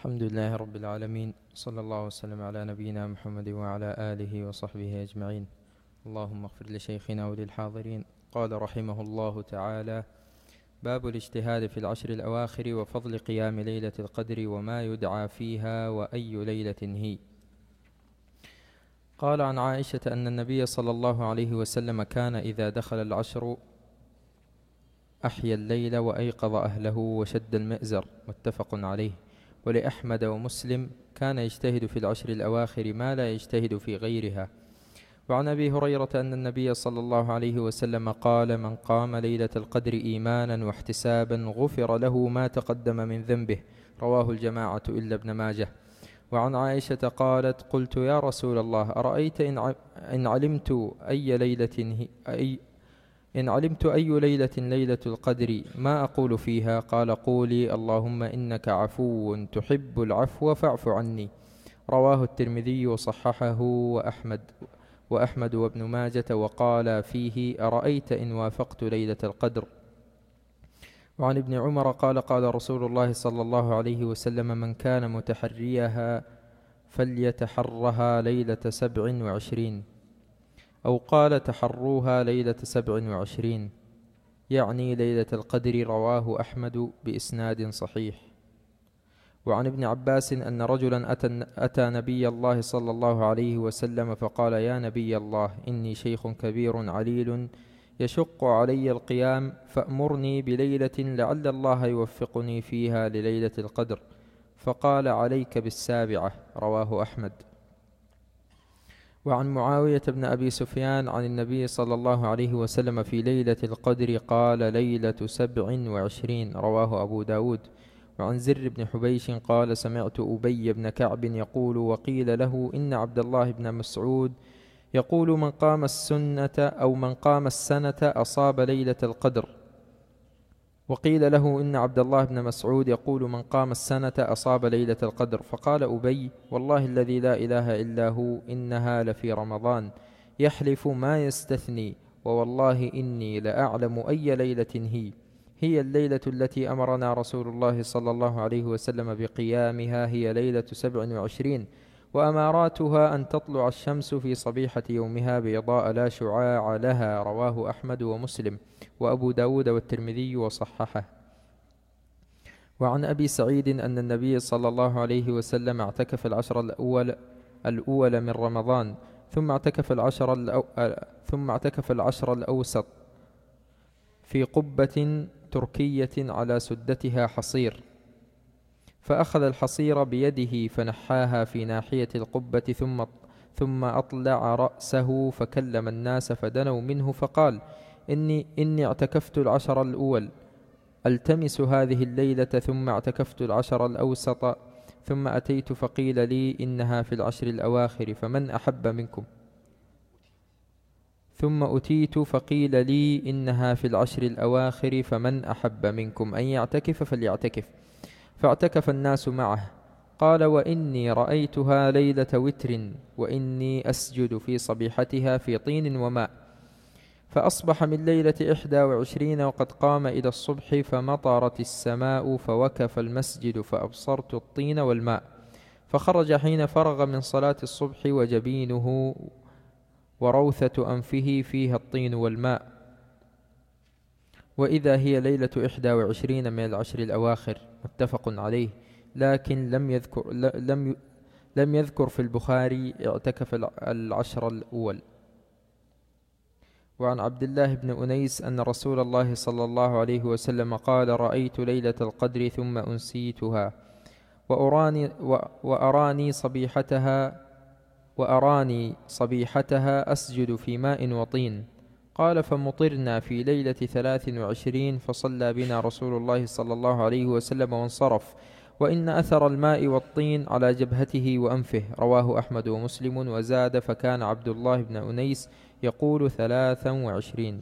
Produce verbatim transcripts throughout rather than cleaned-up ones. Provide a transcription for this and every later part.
الحمد لله رب العالمين، صلى الله وسلم على نبينا محمد وعلى آله وصحبه أجمعين. اللهم اغفر لشيخنا وللحاضرين. قال رحمه الله تعالى: باب الاجتهاد في العشر الأواخر وفضل قيام ليلة القدر وما يدعى فيها وأي ليلة هي. قال عن عائشة أن النبي صلى الله عليه وسلم كان إذا دخل العشر أحيا الليل وأيقظ أهله وشد المئزر، متفق عليه. ولأحمد ومسلم: كان يجتهد في العشر الأواخر ما لا يجتهد في غيرها. وعن أبي هريرة أن النبي صلى الله عليه وسلم قال: من قام ليلة القدر إيمانا واحتسابا غفر له ما تقدم من ذنبه. رواه الجماعة إلا ابن ماجه. وعن عائشة قالت: قلت يا رسول الله، أرأيت إن علمت أي ليلة أي إن علمت أي ليلة ليلة القدر ما أقول فيها؟ قال: قولي اللهم إنك عفو تحب العفو فاعف عني. رواه الترمذي وصححه وأحمد وأحمد وابن ماجة، وقال فيه: أرأيت إن وافقت ليلة القدر. وعن ابن عمر قال: قال رسول الله صلى الله عليه وسلم: من كان متحريها فليتحرها ليلة سبع وعشرين، أو قال: تحروها ليلة سبع وعشرين، يعني ليلة القدر. رواه أحمد بإسناد صحيح. وعن ابن عباس أن رجلا أتى, أتى نبي الله صلى الله عليه وسلم فقال: يا نبي الله، إني شيخ كبير عليل يشق علي القيام، فأمرني بليلة لعل الله يوفقني فيها لليلة القدر. فقال: عليك بالسابعة. رواه أحمد. وعن معاوية بن أبي سفيان عن النبي صلى الله عليه وسلم في ليلة القدر قال: ليلة سبع وعشرين. رواه أبو داود. وعن زر بن حبيش قال: سمعت أبي بن كعب يقول: وقيل له إن عبد الله بن مسعود يقول: من قام السنة أو من قام السنة أصاب ليلة القدر. وقيل له إن عبد الله بن مسعود يقول: من قام السنة أصاب ليلة القدر. فقال أبي: والله الذي لا إله إلا هو، إنها لفي رمضان. يحلف ما يستثني، ووالله إني لأعلم أي ليلة هي. هي الليلة التي أمرنا رسول الله صلى الله عليه وسلم بقيامها، هي ليلة سبع وعشرين، وأماراتها أن تطلع الشمس في صبيحة يومها بيضاء لا شعاع لها. رواه أحمد ومسلم وأبو داود والترمذي وصححه. وعن أبي سعيد أن النبي صلى الله عليه وسلم اعتكف العشر الأول, الأول من رمضان، ثم اعتكف العشر, الأو... ثم اعتكف العشر الأوسط في قبة تركية على سدتها حصير، فأخذ الحصير بيده فنحاها في ناحية القبة، ثم ثم أطلع رأسه فكلم الناس فدنوا منه، فقال: إني, إني اعتكفت العشر الأول ألتمس هذه الليلة، ثم اعتكفت العشر الأوسط، ثم أتيت فقيل لي إنها في العشر الأواخر، فمن أحب منكم ثم أتيت فقيل لي إنها في العشر الأواخر فمن أحب منكم أن يعتكف فليعتكف. فاعتكف الناس معه. قال: وإني رأيتها ليلة وتر، وإني أسجد في صبيحتها في طين وماء. فأصبح من ليلة إحدى وعشرين وقد قام إلى الصبح، فمطرت السماء فوكف المسجد، فأبصرت الطين والماء. فخرج حين فرغ من صلاة الصبح وجبينه وروثة أنفه فيها الطين والماء، وإذا هي ليلة إحدى وعشرين من العشر الأواخر، متفق عليه. لكن لم يذكر, لم لم يذكر في البخاري اعتكف العشر الأول. وعن عبد الله بن أنيس أن رسول الله صلى الله عليه وسلم قال: رأيت ليلة القدر ثم أنسيتها، وأراني, وأراني صبيحتها وأراني صبيحتها أسجد في ماء وطين. قال: فمطرنا في ليلة ثلاث وعشرين، فصلى بنا رسول الله صلى الله عليه وسلم وانصرف، وإن أثر الماء والطين على جبهته وأنفه. رواه أحمد ومسلم. وزاد: فكان عبد الله بن أنيس يقول ثلاثا وعشرين.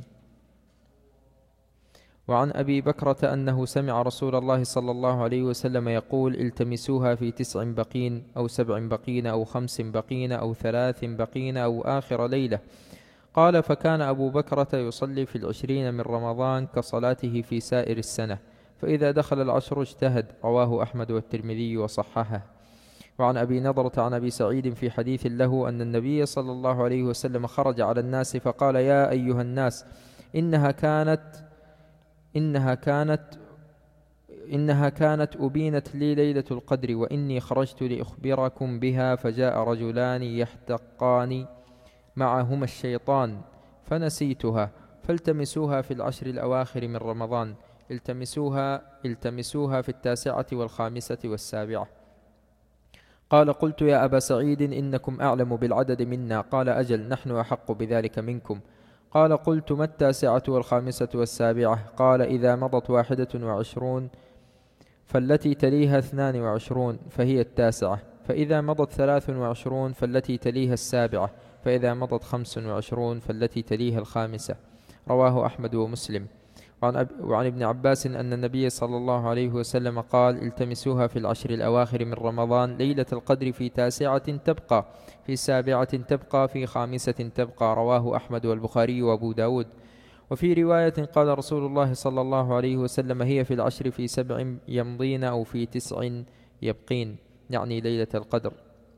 وعن أبي بكرة أنه سمع رسول الله صلى الله عليه وسلم يقول: التمسوها في تسع بقين، أو سبع بقين، أو خمس بقين، أو ثلاث بقين، أو آخر ليلة. قال: فكان أبو بكرة يصلي في العشرين من رمضان كصلاته في سائر السنة، فإذا دخل العشر اجتهد. رواه أحمد والترمذي وصححه. وعن أبي نضرة عن أبي سعيد في حديث له أن النبي صلى الله عليه وسلم خرج على الناس فقال: يا أيها الناس، إنها كانت إنها كانت إنها كانت أبينت لي ليلة القدر، وإني خرجت لأخبركم بها، فجاء رجلان يحتقان معهما الشيطان فنسيتها، فالتمسوها في العشر الأواخر من رمضان، التمسوها التمسوها في التاسعة والخامسة والسابعة. قال: قلت: يا أبا سعيد، إنكم أعلم بالعدد منا. قال: أجل، نحن أحق بذلك منكم. قال: قلت: ما التاسعة والخامسة والسابعة؟ قال: إذا مضت واحدة وعشرون فالتي تليها اثنان وعشرون فهي التاسعة، فإذا مضت ثلاث وعشرون فالتي تليها السابعة، فإذا مضت خمس وعشرون فالتي تليها الخامسة. رواه أحمد ومسلم. وعن, أب... وعن ابن عباس أن النبي صلى الله عليه وسلم قال: التمسوها في العشر الأواخر من رمضان، ليلة القدر في تاسعة تبقى، في سابعة تبقى، في خامسة تبقى. رواه أحمد والبخاري وأبو داود. وفي رواية قال رسول الله صلى الله عليه وسلم: هي في العشر في سبع يمضين أو في تسع يبقين، يعني ليلة القدر.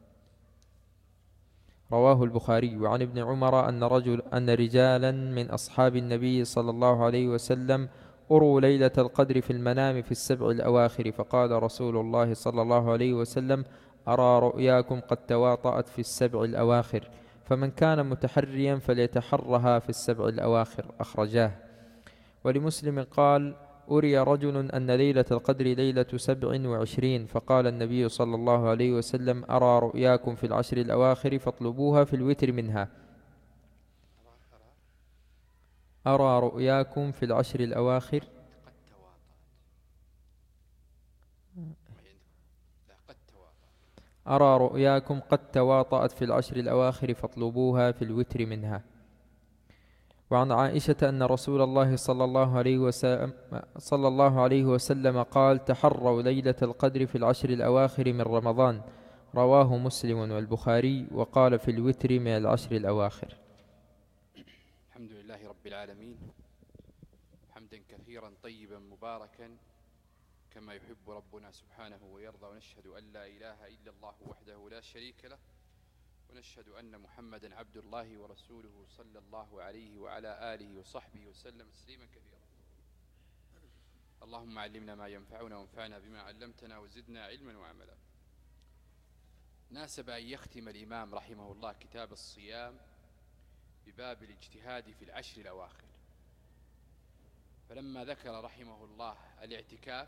رواه البخاري. وعن ابن عمر أن رجل أن رجالا من أصحاب النبي صلى الله عليه وسلم أروا ليلة القدر في المنام في السبع الأواخر، فقال رسول الله صلى الله عليه وسلم: أرى رؤياكم قد تواطأت في السبع الأواخر، فمن كان متحريا فليتحرها في السبع الأواخر. أخرجاه. ولمسلم قال: أري رجل أن ليلة القدر ليلة سبع وعشرين، فقال النبي صلى الله عليه وسلم: أرى رؤياكم في العشر الأواخر فاطلبوها في الوتر منها. أرى رؤياكم في العشر الأواخر أرى رؤياكم قد تواطأت في العشر الأواخر فاطلبوها في الوتر منها. وعن عائشة أن رسول الله صلى الله عليه وسلم, صلى الله عليه وسلم قال: تحروا ليلة القدر في العشر الأواخر من رمضان. رواه مسلم والبخاري. وقال: في الوتر من العشر الأواخر. الحمد لله رب العالمين، حمدا كثيرا طيبا مباركا كما يحب ربنا سبحانه ويرضى، ونشهد أن لا إله إلا الله وحده لا شريك له، ونشهد أن محمدا عبد الله ورسوله صلى الله عليه وعلى آله وصحبه وسلم تسليما كثيرا. اللهم علمنا ما ينفعنا وانفعنا بما علمتنا وزدنا علما وعملا. ناسب أن يختم الإمام رحمه الله كتاب الصيام بباب الاجتهاد في العشر الأواخر، فلما ذكر رحمه الله الاعتكاف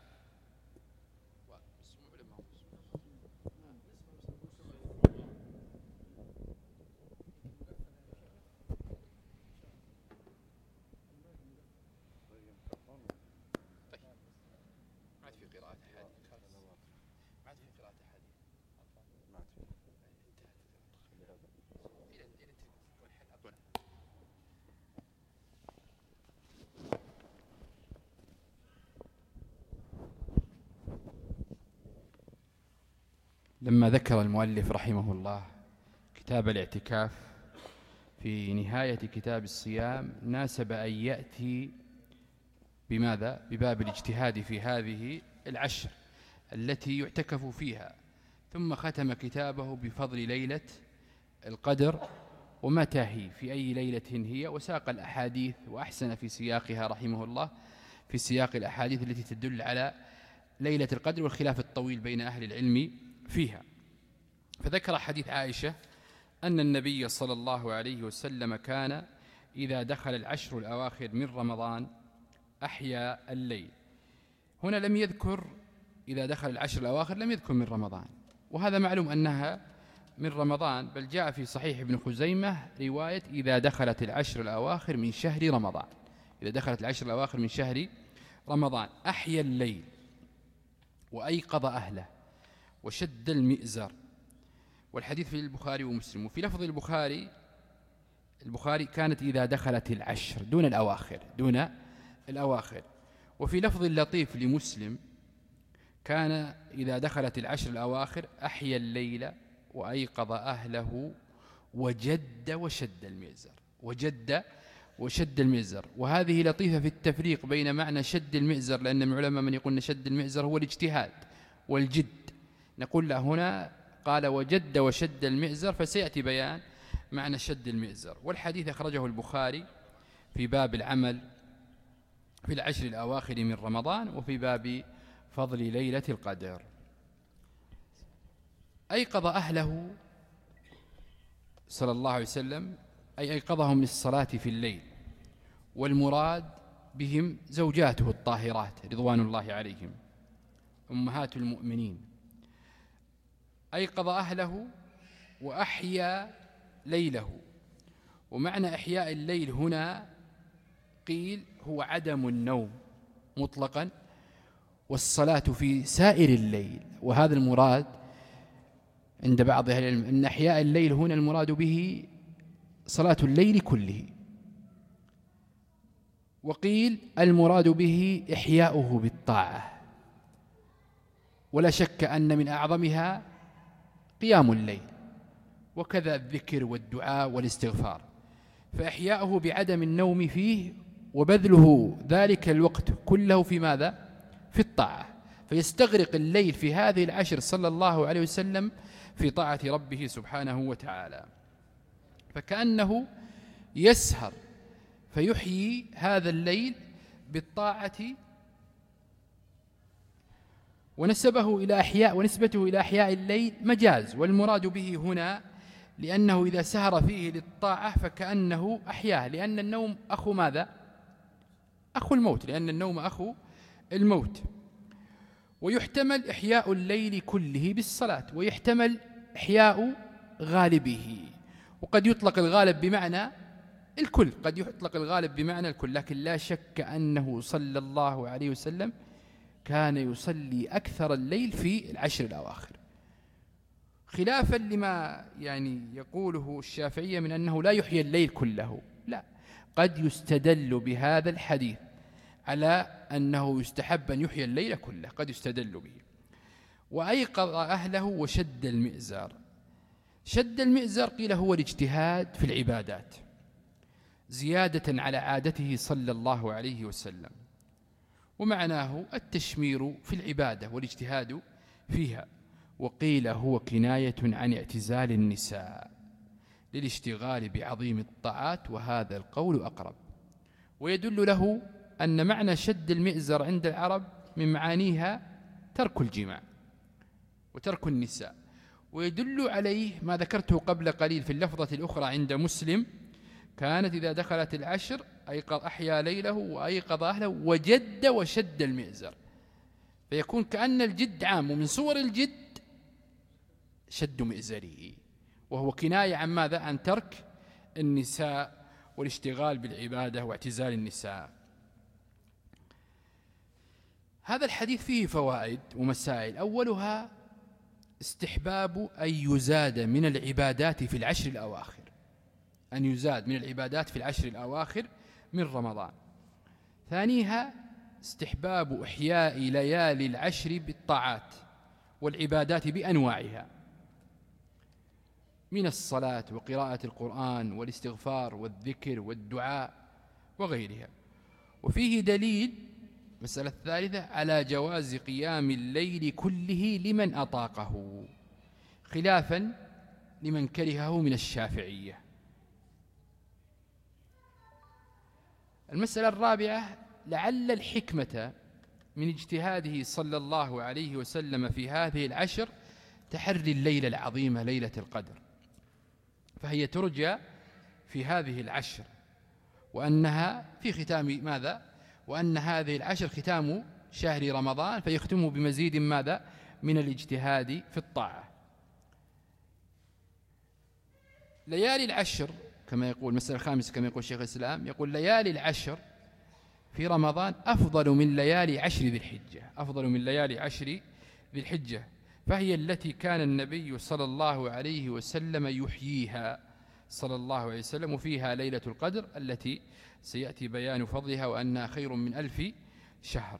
لما ذكر المؤلف رحمه الله كتاب الاعتكاف في نهاية كتاب الصيام، ناسب أن يأتي بماذا؟ بباب الاجتهاد في هذه العشر التي يعتكف فيها، ثم ختم كتابه بفضل ليلة القدر ومتى هي، في أي ليلة هي، وساق الأحاديث وأحسن في سياقها رحمه الله في سياق الأحاديث التي تدل على ليلة القدر والخلاف الطويل بين أهل العلم فيها. فذكر حديث عائشة أن النبي صلى الله عليه وسلم كان إذا دخل العشر الأواخر من رمضان أحيا الليل. هنا لم يذكر إذا دخل العشر الأواخر، لم يذكر من رمضان، وهذا معلوم أنها من رمضان، بل جاء في صحيح ابن خزيمة رواية إذا دخلت العشر الأواخر من شهر رمضان، إذا دخلت العشر الأواخر من شهر رمضان أحيا الليل وأيقظ أهله وشد المئزر. والحديث في البخاري ومسلم. وفي لفظ البخاري البخاري كانت إذا دخلت العشر دون الأواخر دون الأواخر وفي لفظ اللطيف لمسلم كان إذا دخلت العشر الأواخر أحيا الليل وأيقظ أهله وجد وشد المئزر. وجد وشد المئزر. وهذه لطيفة في التفريق بين معنى شد المئزر، لأن من العلماء من يقول شد المئزر هو الاجتهاد والجد، نقول له هنا قال وجد وشد المئزر، فسيأتي بيان معنى شد المئزر. والحديث أخرجه البخاري في باب العمل في العشر الأواخر من رمضان، وفي باب فضل ليلة القدر. أيقظ أهله صلى الله عليه وسلم، أي أيقظهم للصلاة في الليل، والمراد بهم زوجاته الطاهرات رضوان الله عليهم أمهات المؤمنين. أيقظ أهله وأحيا ليله. ومعنى إحياء الليل هنا قيل هو عدم النوم مطلقا، والصلاة في سائر الليل. وهذا المراد عند بعض أهل العلم أن إحياء الليل هنا المراد به صلاة الليل كله، وقيل المراد به إحياؤه بالطاعة. ولا شك أن من أعظمها قيام الليل، وكذا الذكر والدعاء والاستغفار. فإحياؤه بعدم النوم فيه وبذله ذلك الوقت كله في ماذا؟ في الطاعة. فيستغرق الليل في هذه العشر صلى الله عليه وسلم في طاعة ربه سبحانه وتعالى، فكأنه يسهر فيحيي هذا الليل بالطاعة. ونسبه إلى أحياء ونسبته إلى أحياء الليل مجاز، والمراد به هنا لأنه إذا سهر فيه للطاعة فكأنه أحياه، لأن النوم أخو ماذا؟ أخو الموت، لأن النوم أخو الموت. ويحتمل إحياء الليل كله بالصلاة، ويحتمل إحياء غالبه. وقد يطلق الغالب بمعنى الكل، قد يطلق الغالب بمعنى الكل، لكن لا شك أنه صلى الله عليه وسلم كان يصلي أكثر الليل في العشر الأواخر، خلافا لما يعني يقوله الشافعية من أنه لا يحيي الليل كله. لا، قد يستدل بهذا الحديث على أنه يستحب أن يحيي الليل كله، قد يستدل به. وأيقظ أهله وشد المئزر. شد المئزر قيل هو الاجتهاد في العبادات زيادة على عادته صلى الله عليه وسلم، ومعناه التشمير في العبادة والاجتهاد فيها. وقيل هو كناية عن اعتزال النساء للاشتغال بعظيم الطاعات، وهذا القول أقرب. ويدل له أن معنى شد المئزر عند العرب من معانيها ترك الجماع وترك النساء. ويدل عليه ما ذكرته قبل قليل في اللفظة الأخرى عند مسلم: كانت إذا دخلت العشر أيقظ أحيا ليله وأيقظ أهله وجد وشد المئزر. فيكون كأن الجد عام، ومن صور الجد شد مئزره، وهو كناية عن ماذا؟ عن ترك النساء والاشتغال بالعبادة واعتزال النساء. هذا الحديث فيه فوائد ومسائل. أولها استحباب أن يزاد من العبادات في العشر الأواخر، أن يزاد من العبادات في العشر الأواخر من رمضان. ثانيها استحباب إحياء ليالي العشر بالطاعات والعبادات بأنواعها من الصلاة وقراءة القرآن والاستغفار والذكر والدعاء وغيرها. وفيه دليل، مسألة الثالثة، على جواز قيام الليل كله لمن أطاقه، خلافا لمن كرهه من الشافعية. المسألة الرابعة: لعل الحكمة من اجتهاده صلى الله عليه وسلم في هذه العشر تحري الليلة العظيمة ليلة القدر، فهي ترجى في هذه العشر، وأنها في ختام ماذا؟ وأن هذه العشر ختام شهر رمضان، فيختم بمزيد ماذا؟ من الاجتهاد في الطاعة. ليالي العشر كما يقول، المسألة الخامسة كما يقول شيخ الإسلام، يقول ليالي العشر في رمضان أفضل من ليالي عشر ذي الحجة، أفضل من ليالي عشر ذي الحجة، فهي التي كان النبي صلى الله عليه وسلم يحييها صلى الله عليه وسلم، وفيها ليلة القدر التي سيأتي بيان فضلها وأنها خير من ألف شهر.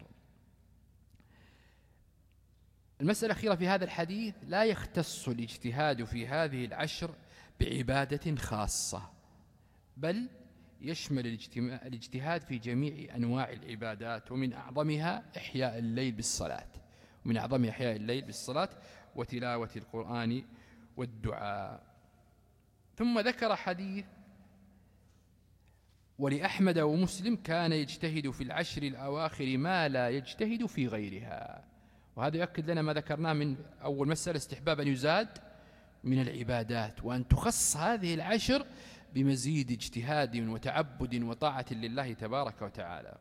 المسألة الأخيرة في هذا الحديث: لا يختص الاجتهاد في هذه العشر بعبادة خاصة، بل يشمل الاجتهاد في جميع أنواع العبادات، ومن أعظمها إحياء الليل بالصلاة ومن أعظم إحياء الليل بالصلاة وتلاوة القرآن والدعاء. ثم ذكر حديث ولأحمد ومسلم كان يجتهد في العشر الأواخر ما لا يجتهد في غيرها. وهذا يؤكد لنا ما ذكرناه من أول مسألة، استحباب أن يزاد من العبادات، وأن تخص هذه العشر بمزيد اجتهاد وتعبد وطاعة لله تبارك وتعالى.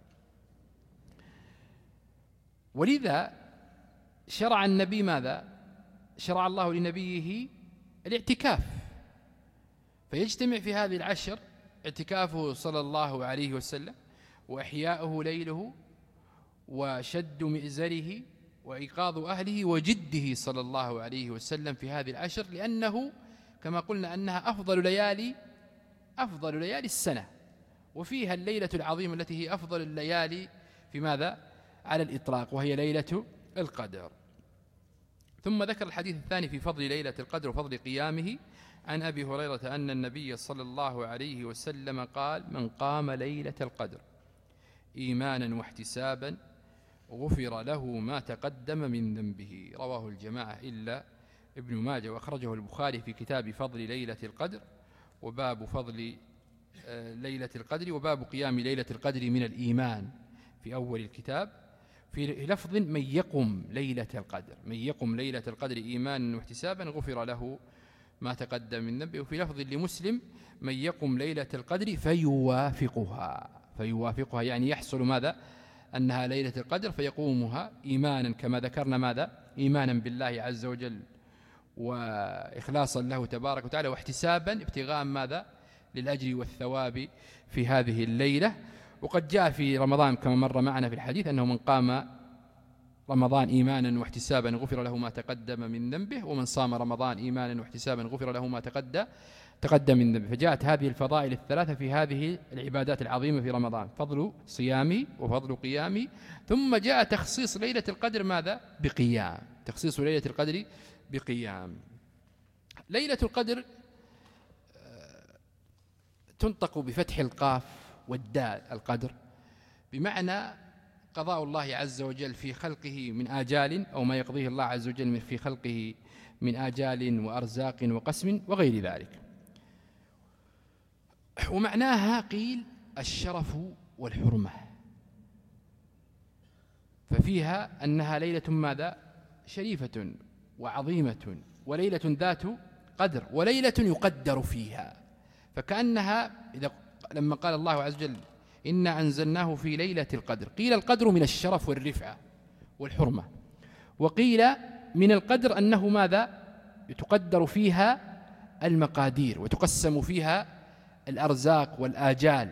ولذا شرع النبي ماذا؟ شرع الله لنبيه الاعتكاف، فيجتمع في هذه العشر اعتكافه صلى الله عليه وسلم، وإحياؤه ليله، وشد مئزره، وإيقاظ أهله، وجده صلى الله عليه وسلم في هذه العشر، لأنه كما قلنا أنها أفضل ليالي أفضل ليالي السنة، وفيها الليلة العظيمة التي هي أفضل الليالي في ماذا؟ على الإطلاق، وهي ليلة القدر. ثم ذكر الحديث الثاني في فضل ليلة القدر وفضل قيامه عن أبي هريرة أن النبي صلى الله عليه وسلم قال: من قام ليلة القدر إيمانا واحتسابا غفر له ما تقدم من ذنبه. رواه الجماعة إلا ابن ماجه، وأخرجه البخاري في كتاب فضل ليلة القدر وباب فضل ليلة القدر وباب قيام ليلة القدر من الإيمان في أول الكتاب، في لفظ من يقم ليلة القدر من يقم ليلة القدر إيمانا واحتسابا غفر له ما تقدم من ذنبه. وفي لفظ لمسلم من يقم ليلة القدر فيوافقها فيوافقها يعني يحصل ماذا؟ أنها ليلة القدر فيقومها إيمانا كما ذكرنا ماذا؟ إيمانا بالله عز وجل وإخلاصا له تبارك وتعالى، واحتسابا ابتغاء ماذا؟ للأجر والثواب في هذه الليلة. وقد جاء في رمضان كما مر معنا في الحديث أنه من قام رمضان إيمانا واحتسابا غفر له ما تقدم من ذنبه، ومن صام رمضان إيمانا واحتسابا غفر له ما تقدم تقدم من ذنبه. فجاءت هذه الفضائل الثلاثة في هذه العبادات العظيمة في رمضان: فضل صيامي وفضل قيامي. ثم جاء تخصيص ليلة القدر ماذا؟ بقيام تخصيص ليلة القدر بقيام. ليلة القدر تنطق بفتح القاف والدال القدر، بمعنى قضاء الله عز وجل في خلقه من آجال، أو ما يقضيه الله عز وجل في خلقه من آجال وأرزاق وقسم وغير ذلك. ومعناها قيل الشرف والحرمة، ففيها أنها ليلة ماذا؟ شريفة وعظيمة، وليلة ذات قدر، وليلة يقدر فيها. فكأنها إذا لما قال الله عز وجل إنا أنزلناه في ليلة القدر، قيل القدر من الشرف والرفعة والحرمة، وقيل من القدر أنه ماذا؟ يتقدر فيها المقادير وتقسم فيها الأرزاق والآجال.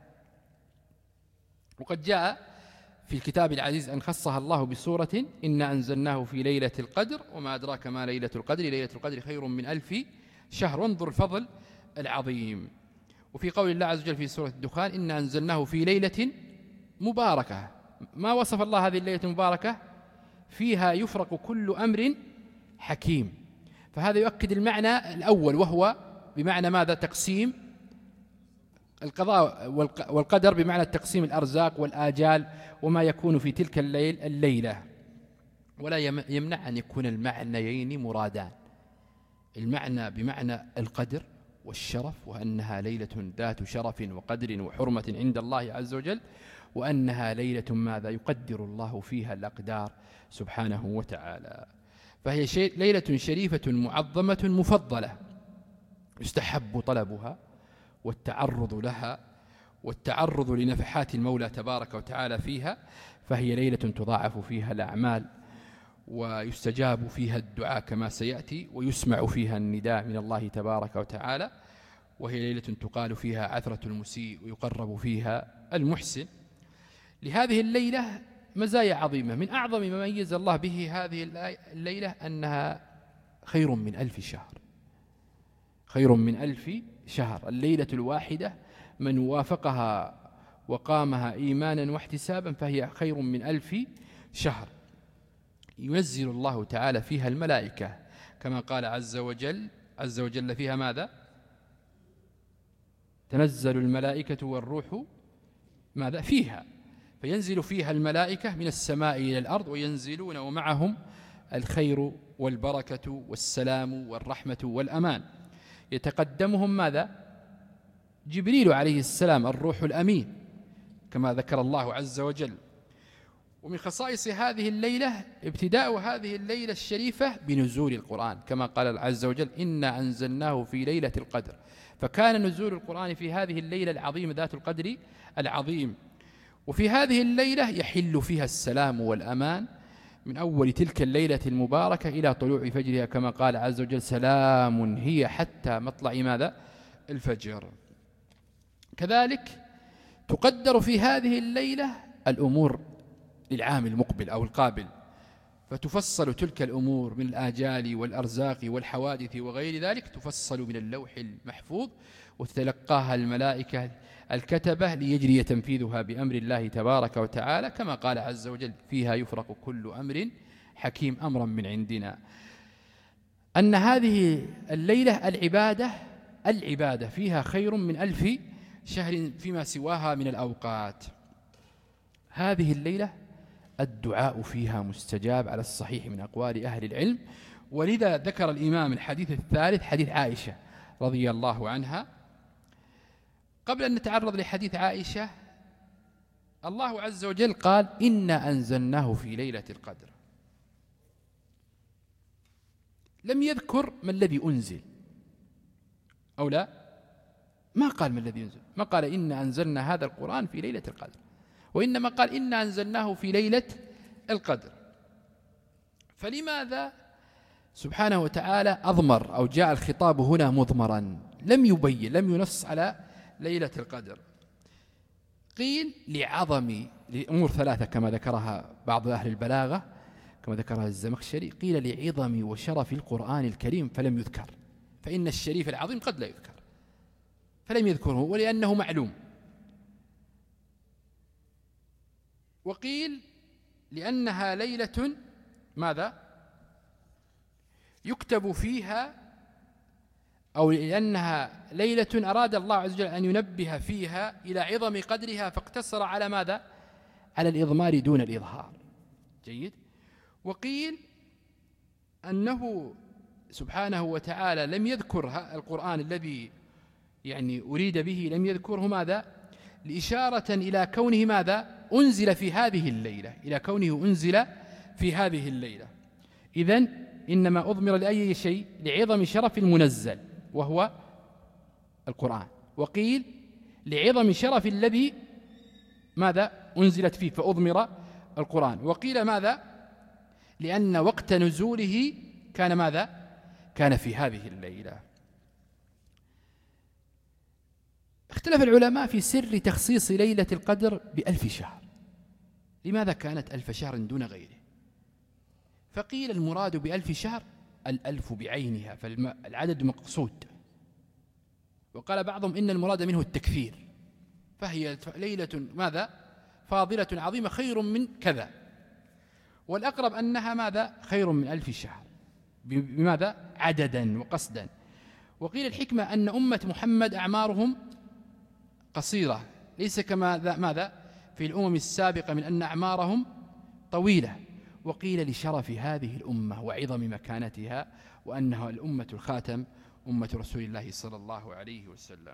وقد جاء في الكتاب العزيز أن خصها الله بسورة إنا أنزلناه في ليلة القدر وما أدراك ما ليلة القدر ليلة القدر خير من ألف شهر. وانظر الفضل العظيم. وفي قول الله عز وجل في سورة الدخان إنا أنزلناه في ليلة مباركة، ما وصف الله هذه الليلة المباركة؟ فيها يفرق كل أمر حكيم. فهذا يؤكد المعنى الأول، وهو بمعنى ماذا؟ تقسيم القضاء والقدر، بمعنى تقسيم الأرزاق والآجال وما يكون في تلك الليل الليلة. ولا يمنع أن يكون المعنيين مرادان، المعنى بمعنى القدر والشرف، وأنها ليلة ذات شرف وقدر وحرمة عند الله عز وجل، وأنها ليلة ماذا؟ يقدر الله فيها الأقدار سبحانه وتعالى. فهي ليلة شريفة معظمة مفضلة، يستحب طلبها والتعرض لها والتعرض لنفحات المولى تبارك وتعالى فيها. فهي ليلة تضاعف فيها الأعمال ويستجاب فيها الدعاء كما سيأتي، ويسمع فيها النداء من الله تبارك وتعالى. وهي ليلة تقال فيها عثرة المسيء ويقرب فيها المحسن. لهذه الليلة مزايا عظيمة، من أعظم ما ميز الله به هذه الليلة أنها خير من ألف شهر خير من ألف شهر. الليلة الواحدة من وافقها وقامها إيمانا واحتسابا فهي خير من ألف شهر. ينزل الله تعالى فيها الملائكة كما قال عز وجل عز وجل فيها ماذا؟ تنزل الملائكة والروح ماذا فيها، فينزل فيها الملائكة من السماء إلى الأرض، وينزلون ومعهم الخير والبركة والسلام والرحمة والأمان. يتقدمهم ماذا؟ جبريل عليه السلام الروح الأمين كما ذكر الله عز وجل. ومن خصائص هذه الليلة ابتداء هذه الليلة الشريفة بنزول القرآن كما قال عز وجل إنا أنزلناه في ليلة القدر، فكان نزول القرآن في هذه الليلة العظيمة ذات القدر العظيم. وفي هذه الليلة يحل فيها السلام والأمان من أول تلك الليلة المباركة إلى طلوع فجرها كما قال عز وجل سلام هي حتى مطلع ماذا؟ الفجر. كذلك تقدر في هذه الليلة الأمور للعام المقبل أو القابل، فتفصل تلك الأمور من الآجال والأرزاق والحوادث وغير ذلك، تفصل من اللوح المحفوظ وتتلقاها الملائكة الكتبة ليجري تنفيذها بأمر الله تبارك وتعالى كما قال عز وجل فيها يفرق كل أمر حكيم أمرا من عندنا. أن هذه الليلة العبادة العبادة فيها خير من ألف شهر فيما سواها من الأوقات. هذه الليلة الدعاء فيها مستجاب على الصحيح من أقوال أهل العلم، ولذا ذكر الإمام الحديث الثالث حديث عائشة رضي الله عنها. قبل أن نتعرض لحديث عائشة، الله عز وجل قال إنا أنزلناه في ليلة القدر، لم يذكر ما الذي أنزل أو لا، ما قال ما الذي أنزل، ما قال إنا أنزلنا هذا القرآن في ليلة القدر، وإنما قال إنا أنزلناه في ليلة القدر. فلماذا سبحانه وتعالى أضمر أو جاء الخطاب هنا مضمرا، لم يبين لم ينص على ليلة القدر؟ قيل لعظم لأمور ثلاثة كما ذكرها بعض أهل البلاغة كما ذكرها الزمخشري، قيل لعظم وشرف القرآن الكريم فلم يذكر، فإن الشريف العظيم قد لا يذكر فلم يذكره ولأنه معلوم. وقيل لأنها ليلة ماذا يكتب فيها، أو لأنها ليلة أراد الله عز وجل أن ينبه فيها إلى عظم قدرها فاقتصر على ماذا؟ على الإضمار دون الإظهار. جيد. وقيل أنه سبحانه وتعالى لم يذكر القرآن الذي يعني أريد به، لم يذكره ماذا؟ لإشارة إلى كونه ماذا؟ أنزل في هذه الليلة، إلى كونه أنزل في هذه الليلة. إذن إنما أضمر لأي شيء؟ لعظم شرف المنزل وهو القرآن. وقيل لعظم شرف الذي ماذا؟ أنزلت فيه فأضمر القرآن. وقيل ماذا؟ لأن وقت نزوله كان ماذا؟ كان في هذه الليلة. اختلف العلماء في سر تخصيص ليلة القدر بألف شهر، لماذا كانت ألف شهر دون غيره؟ فقيل المراد بألف شهر الألف بعينها فالعدد مقصود، وقال بعضهم إن المراد منه التكثير، فهي ليلة ماذا؟ فاضلة عظيمة خير من كذا. والأقرب أنها ماذا؟ خير من ألف شهر بماذا؟ عددا وقصدا. وقيل الحكمة أن أمة محمد أعمارهم قصيرة، ليس كما ماذا في الأمم السابقة من أن أعمارهم طويلة. وقيل لشرف هذه الأمة وعظم مكانتها وأنها الأمة الخاتم أمة رسول الله صلى الله عليه وسلم.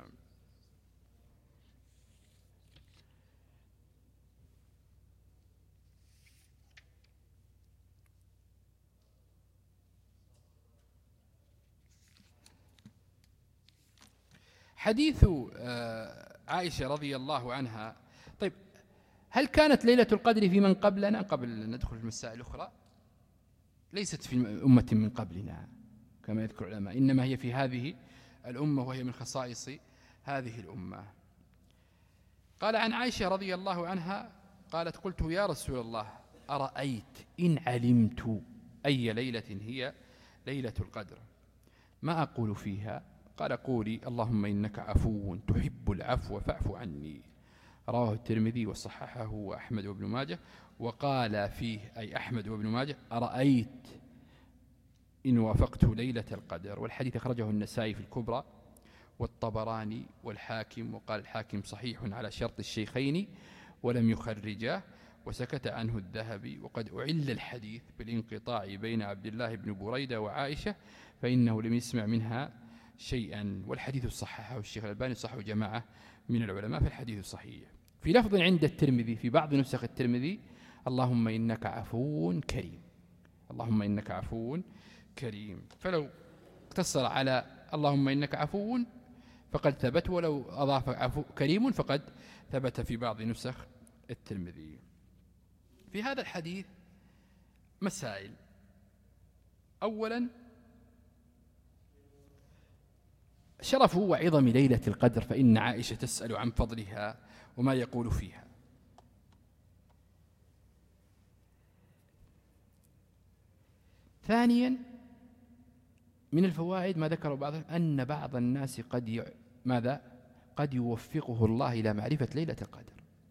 حديث عائشة رضي الله عنها. طيب، هل كانت ليلة القدر في من قبلنا؟ قبل أن ندخل في المسائل الأخرى، ليست في أمة من قبلنا كما يذكر العلماء، إنما هي في هذه الأمة وهي من خصائص هذه الأمة. قال عن عائشة رضي الله عنها قالت قلت يا رسول الله أرأيت إن علمت أي ليلة هي ليلة القدر ما أقول فيها؟ قال قولي اللهم إنك عفو تحب العفو فاعف عني. رواه الترمذي وصححه وأحمد وابن ماجه. وقال فيه أي أحمد وابن ماجه أرأيت إن وافقت ليلة القدر. والحديث أخرجه النسائي في الكبرى والطبراني والحاكم، وقال الحاكم صحيح على شرط الشيخين ولم يخرجاه، وسكت عنه الذهبي. وقد أعل الحديث بالانقطاع بين عبد الله بن بريدة وعائشة فإنه لم يسمع منها شيئا، والحديث صححه الشيخ الألباني، صحه جماعة من العلماء، فالحديث صحيح. في لفظ عند الترمذي في بعض نسخ الترمذي: اللهم إنك عفو كريم، اللهم إنك عفو كريم. فلو اقتصر على اللهم إنك عفو فقد ثبت، ولو أضاف عفو كريم فقد ثبت في بعض نسخ الترمذي. في هذا الحديث مسائل. أولا، شرف وعظم ليلة القدر، فإن عائشة تسأل عن فضلها وما يقول فيها. ثانيا، من الفوائد ما ذكر بعضهم أن بعض الناس قد ي... ماذا قد يوفقه الله إلى معرفة ليلة القدر.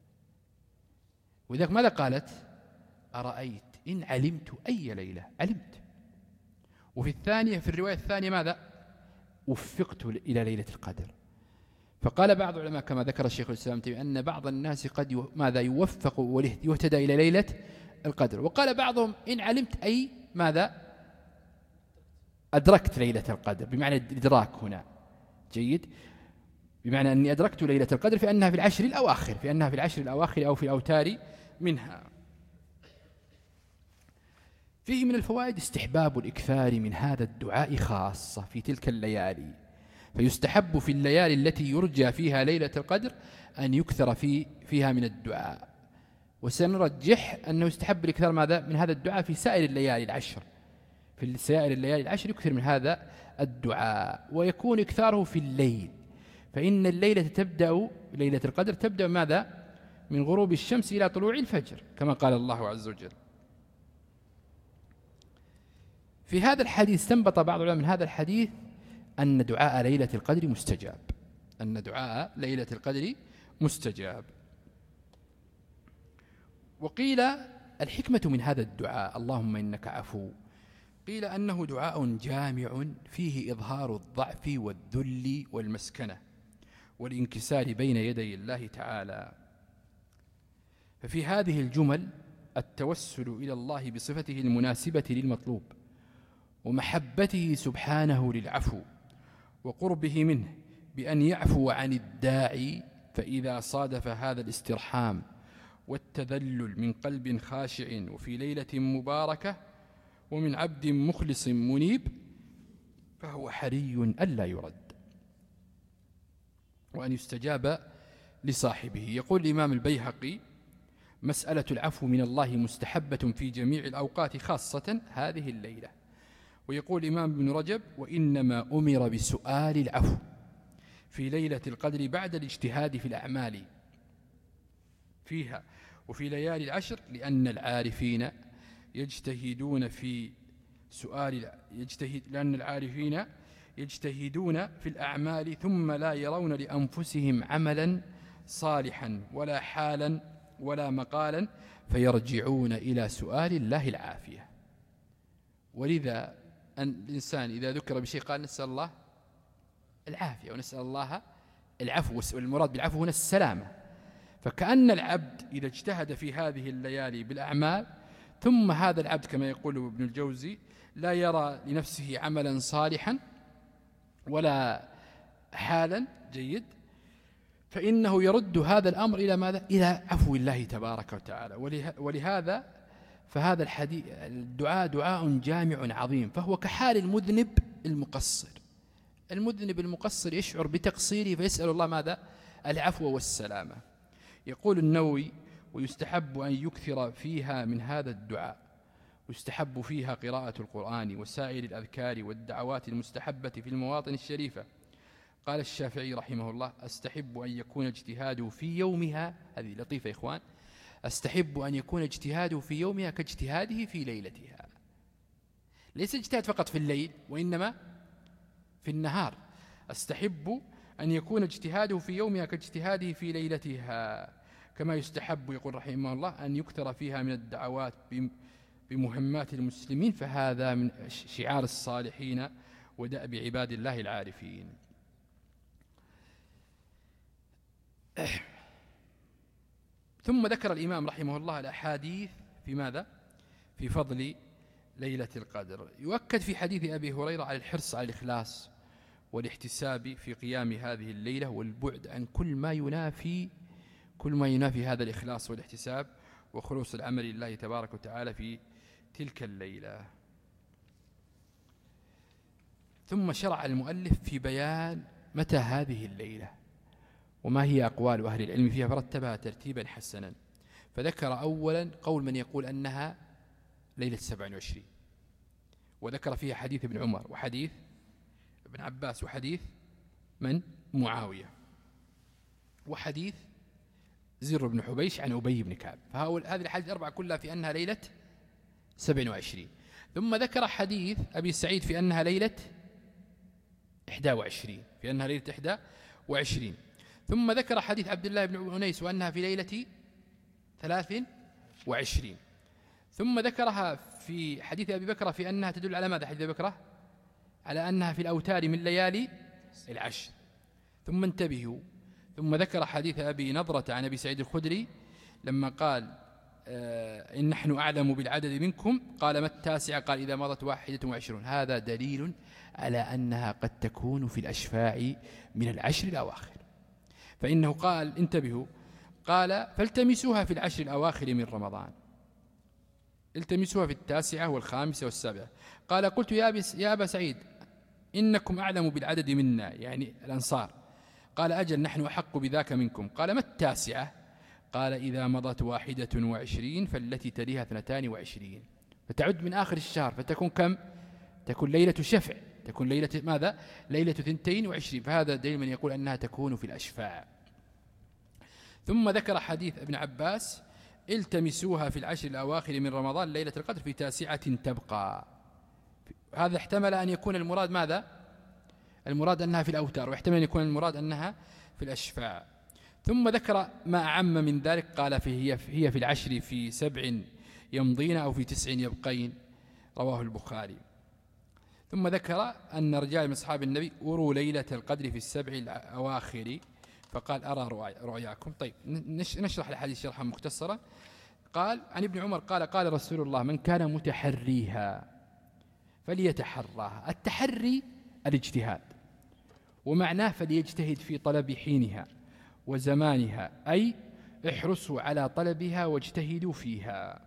وذلك ماذا قالت؟ أرأيت إن علمت أي ليلة علمت. وفي الثانية في الرواية الثانية ماذا؟ وفقت إلى ليلة القدر. فقال بعض العلماء كما ذكر الشيخ الإسلام أن بعض الناس قد ي... ماذا يوفق ويهتدى إلى ليلة القدر. وقال بعضهم إن علمت أي ماذا؟ أدركت ليلة القدر، بمعنى الإدراك هنا جيد، بمعنى أني أدركت ليلة القدر في أنها في العشر الأواخر في أنها في العشر الأواخر أو في الأوتار منها. فيه من الفوائد استحباب الإكثار من هذا الدعاء خاصة في تلك الليالي، فيستحب في الليالي التي يرجى فيها ليلة القدر أن يكثر في فيها من الدعاء. وسنرجح أنه يستحب الإكثار ماذا من هذا الدعاء في سائر الليالي العشر في سائر الليالي العشر يكثر من هذا الدعاء، ويكون إكثاره في الليل، فإن الليلة تبدأ ليلة القدر تبدأ ماذا من غروب الشمس إلى طلوع الفجر كما قال الله عز وجل. في هذا الحديث استنبط بعض العلماء من هذا الحديث أن دعاء ليلة القدر مستجاب أن دعاء ليلة القدر مستجاب. وقيل الحكمة من هذا الدعاء اللهم إنك عفو، قيل أنه دعاء جامع فيه إظهار الضعف والذل والمسكنة والانكسار بين يدي الله تعالى. ففي هذه الجمل التوسل إلى الله بصفته المناسبة للمطلوب، ومحبته سبحانه للعفو، وقربه منه بأن يعفو عن الداعي، فإذا صادف هذا الاسترحام والتذلل من قلب خاشع وفي ليلة مباركة ومن عبد مخلص منيب فهو حري ألا يرد وأن يستجاب لصاحبه. يقول الإمام البيهقي مسألة العفو من الله مستحبة في جميع الأوقات خاصة هذه الليلة. ويقول الإمام ابن رجب وإنما أمر بسؤال العفو في ليلة القدر بعد الاجتهاد في الأعمال فيها وفي ليالي العشر، لأن العارفين يجتهدون في سؤال يجتهد لأن العارفين يجتهدون في الأعمال ثم لا يرون لأنفسهم عملا صالحا ولا حالا ولا مقالا فيرجعون إلى سؤال الله العافية. ولذا أن الإنسان إذا ذكر بشيء قال نسأل الله العافية ونسأل الله العفو، والمراد بالعفو هنا السلامة. فكأن العبد إذا اجتهد في هذه الليالي بالأعمال ثم هذا العبد كما يقول ابن الجوزي لا يرى لنفسه عملا صالحا ولا حالا جيد، فإنه يرد هذا الأمر إلى ماذا؟ إلى عفو الله تبارك وتعالى. ولهذا فهذا الحديث الدعاء دعاء جامع عظيم، فهو كحال المذنب المقصر. المذنب المقصر يشعر بتقصيره فيسأل الله ماذا؟ العفو والسلامة. يقول النووي ويستحب أن يكثر فيها من هذا الدعاء، ويستحب فيها قراءة القرآن وسائر الأذكار والدعوات المستحبة في المواطن الشريفة. قال الشافعي رحمه الله أستحب أن يكون اجتهاده في يومها، هذه لطيفة يا إخوان، أستحب أن يكون اجتهاده في يومها كاجتهاده في ليلتها. ليس اجتهاد فقط في الليل وإنما في النهار. أستحب أن يكون اجتهاده في يومها كاجتهاده في ليلتها، كما يستحب يقول رحمه الله أن يكثر فيها من الدعوات بمهمات المسلمين، فهذا من شعار الصالحين ودأب عباد الله العارفين. ثم ذكر الإمام رحمه الله الأحاديث في ماذا؟ في فضل ليلة القدر. يؤكد في حديث أبي هريرة على الحرص على الإخلاص والاحتساب في قيام هذه الليلة، والبعد عن كل ما ينافي كل ما ينافي هذا الإخلاص والاحتساب وخلوص العمل لله تبارك وتعالى في تلك الليلة. ثم شرع المؤلف في بيان متى هذه الليلة وما هي أقوال أهل العلم فيها، فرتبها ترتيبا حسنا. فذكر أولا قول من يقول أنها ليلة سبع وعشرين، وذكر فيها حديث ابن عمر وحديث ابن عباس وحديث من معاوية وحديث زر بن حبيش عن أبي بن كعب. فهذه الحديث الأربعة كلها في أنها ليلة سبع وعشرين. ثم ذكر حديث أبي سعيد في أنها ليلة إحدى وعشرين في أنها ليلة إحدى وعشرين. ثم ذكر حديث عبد الله بن أنيس وأنها في ليلة ثلاث وعشرين. ثم ذكرها في حديث أبي بكر في أنها تدل على ماذا؟ حديث أبي بكر على أنها في الأوتار من ليالي العشر. ثم انتبهوا، ثم ذكر حديث أبي نضرة عن أبي سعيد الخدري لما قال آه إن نحن أعلم بالعدد منكم، قال ما التاسعة؟ قال إذا مضت واحدة وعشرون. هذا دليل على أنها قد تكون في الأشفاع من العشر الأواخر، فإنه قال انتبهوا، قال فالتمسوها في العشر الأواخر من رمضان، التمسوها في التاسعة والخامسة والسابعة. قال قلت يا, يا أبا سعيد إنكم أعلم بالعدد منا، يعني الأنصار. قال أجل نحن أحق بذاك منكم. قال ما التاسعة؟ قال إذا مضت واحدة وعشرين فالتي تليها اثنتان وعشرين، فتعد من آخر الشهر فتكون كم؟ تكون ليلة شفع، تكون ليلة ماذا؟ ليلة ثنتين وعشرين. فهذا دليل من يقول أنها تكون في الأشفاع. ثم ذكر حديث ابن عباس التمسوها في العشر الأواخر من رمضان ليلة القدر في تاسعة تبقى. هذا احتمل أن يكون المراد ماذا؟ المراد أنها في الأوتار، واحتمل أن يكون المراد أنها في الأشفاع. ثم ذكر ما أعم من ذلك، قال فهي هي في العشر في سبع يمضين أو في تسع يبقين، رواه البخاري. ثم ذكر أن رجال من أصحاب النبي أروا ليلة القدر في السبع الأواخر، فقال أرى رؤياكم. طيب نشرح الحديث شرحا مختصرا. قال عن ابن عمر قال قال رسول الله من كان متحريها فليتحراها. التحري الاجتهاد، ومعناه فليجتهد في طلب حينها وزمانها، أي احرصوا على طلبها واجتهدوا فيها.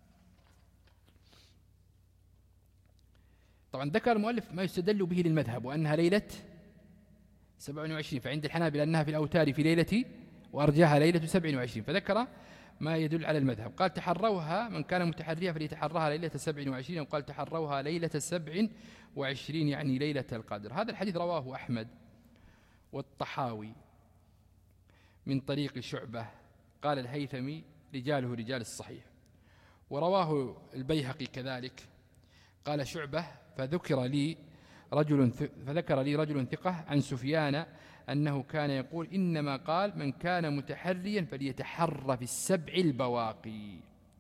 طبعا ذكر المؤلف ما يستدل به للمذهب وأنها ليلة سبع وعشرين، فعند الحنابلة أنها في الأوتار في ليلة، وأرجاها ليلة سبع وعشرين، فذكر ما يدل على المذهب. قال تحروها من كان متحريها فليتحرها ليلة سبع وعشرين، وقال تحروها ليلة سبع وعشرين يعني ليلة القدر. هذا الحديث رواه أحمد والطحاوي من طريق شعبة، قال الهيثمي رجاله رجال الصحيح. ورواه البيهقي كذلك، قال شعبة فذكر لي رجل فذكر لي رجل ثقة عن سفيان أنه كان يقول إنما قال من كان متحريا فليتحرى في السبع البواقي،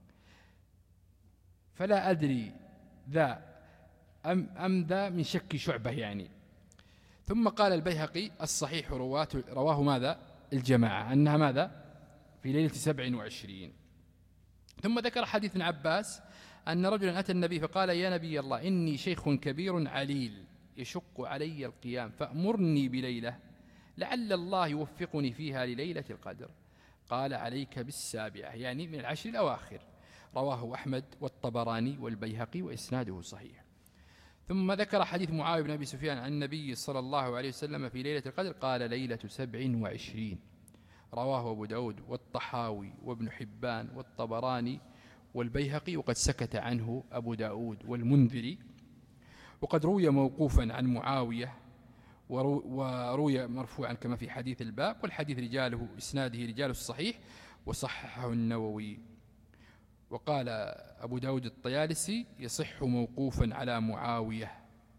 فلا أدري ذا أم, أم ذا من شك شعبة يعني. ثم قال البيهقي الصحيح رواه ماذا؟ الجماعة، أنها ماذا؟ في ليلة سبع وعشرين. ثم ذكر حديث ابن عباس أن رجلا أتى النبي فقال يا نبي الله إني شيخ كبير عليل يشق علي القيام فأمرني بليلة لعل الله يوفقني فيها لليلة القدر. قال عليك بالسابعة، يعني من العشر الأواخر. رواه أحمد والطبراني والبيهقي وإسناده صحيح. ثم ذكر حديث معاوية بن أبي سفيان عن النبي صلى الله عليه وسلم في ليلة القدر، قال ليلة سبع وعشرين. رواه أبو داود والطحاوي وابن حبان والطبراني والبيهقي، وقد سكت عنه أبو داود والمنذري. وقد روي موقوفا عن معاوية وروي مرفوعا كما في حديث الباب، والحديث رجاله إسناده رجال الصحيح وصححه النووي. وقال أبو داود الطيالسي يصح موقوفا على معاوية،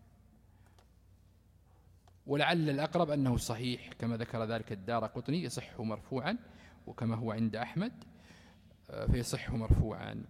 ولعل الأقرب أنه صحيح كما ذكر ذلك الدارقطني، يصح مرفوعا وكما هو عند أحمد فيصح مرفوعا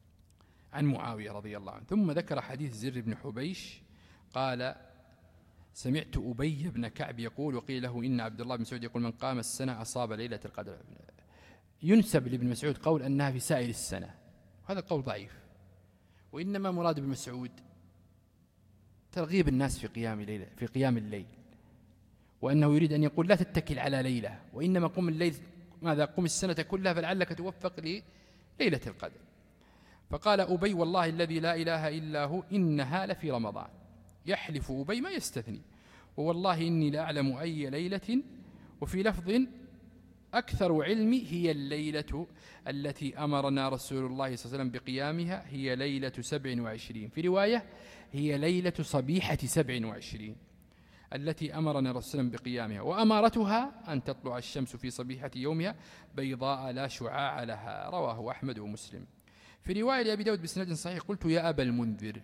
عن معاوية رضي الله عنه. ثم ذكر حديث زر بن حبيش قال سمعت أبي بن كعب يقول وقيل له إن عبد الله بن مسعود يقول من قام السنة أصاب ليلة القدر. ينسب لابن مسعود قول أنها في سائر السنة، هذا القول ضعيف، وإنما مراد ابن مسعود ترغيب الناس في قيام ليلة في قيام الليل، وأنه يريد أن يقول لا تتكل على ليلة، وإنما قم الليل ماذا قم السنة كلها فلعلك توفق لليلة القدر. فقال أبي والله الذي لا إله إلا هو إنها لفي رمضان. يحلف أبي ما يستثني، ووالله إني لأعلم أي ليلة، وفي لفظ أكثر علمي هي الليلة التي أمرنا رسول الله صلى الله عليه وسلم بقيامها هي ليلة سبع وعشرين، في رواية هي ليلة صبيحة سبع وعشرين التي أمرنا رسول الله صلى الله عليه وسلم بقيامها، وأمارتها أن تطلع الشمس في صبيحة يومها بيضاء لا شعاع لها. رواه أحمد ومسلم. في رواية لأبي داود بسند صحيح قلت يا أبا المنذر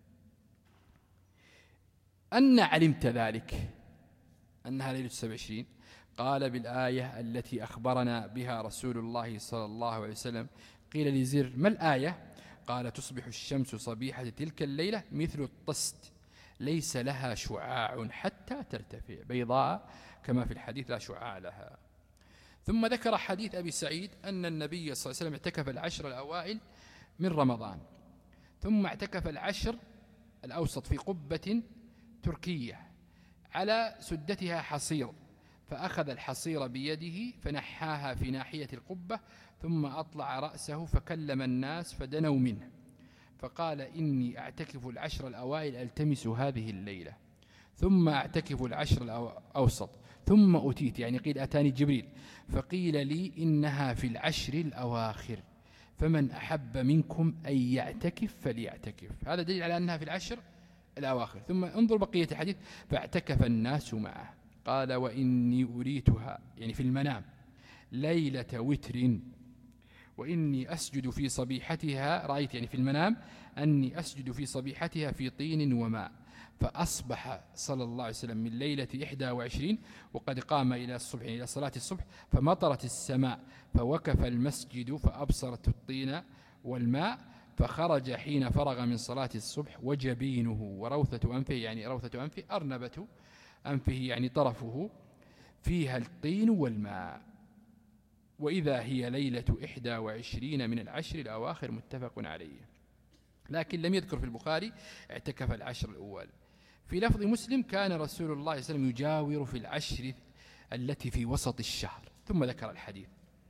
أن علمت ذلك أنها ليلة سبع وعشرين؟ قال بالآية التي أخبرنا بها رسول الله صلى الله عليه وسلم. قيل لزر ما الآية؟ قال تصبح الشمس صبيحة تلك الليلة مثل الطست ليس لها شعاع حتى ترتفع بيضاء كما في الحديث لا شعاع لها. ثم ذكر حديث أبي سعيد أن النبي صلى الله عليه وسلم اعتكف العشر الأوائل من رمضان، ثم اعتكف العشر الأوسط في قبة تركية على سدتها حصير، فأخذ الحصير بيده فنحاها في ناحية القبة، ثم أطلع رأسه فكلم الناس فدنوا منه، فقال إني أعتكف العشر الأوائل ألتمس هذه الليلة، ثم أعتكف العشر الأوسط، ثم أتيت يعني قيل أتاني جبريل فقيل لي إنها في العشر الأواخر، فمن أحب منكم أن يعتكف فليعتكف. هذا دليل على أنها في العشر الأواخر. ثم انظر بقية الحديث فاعتكف الناس معه. قال وإني أريتها يعني في المنام ليلة وتر، وإني أسجد في صبيحتها، رأيت يعني في المنام أني أسجد في صبيحتها في طين وماء، فأصبح صلى الله عليه وسلم من ليلة إحدى وعشرين وقد قام إلى الصبح إلى صلاة الصبح فمطرت السماء فوقف المسجد فأبصرت الطين والماء، فخرج حين فرغ من صلاة الصبح وجبينه وروثة أنفه يعني روثة أنفه أرنبة أنفه يعني طرفه فيها الطين والماء، وإذا هي ليلة إحدى وعشرين من العشر الأواخر متفق عليه. لكن لم يذكر في البخاري اعتكف العشر الأول. في لفظ مسلم كان رسول الله صلى الله عليه وسلم يجاور في العشر التي في وسط الشهر، ثم ذكر الحديث.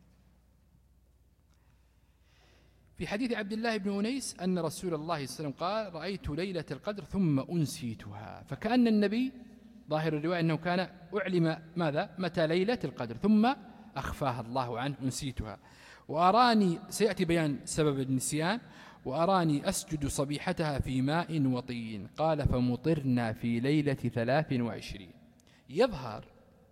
في حديث عبد الله بن أنيس أن رسول الله صلى الله عليه وسلم قال رأيت ليلة القدر ثم أنسيتها، فكأن النبي ظاهر الرواية أنه كان أعلم ماذا متى ليلة القدر ثم أخفاها الله عنه أنسيتها، وأراني سيأتي بيان سبب النسيان، وأراني أسجد صبيحتها في ماء وطين. قال فمطرنا في ليلة ثلاث وعشرين. يظهر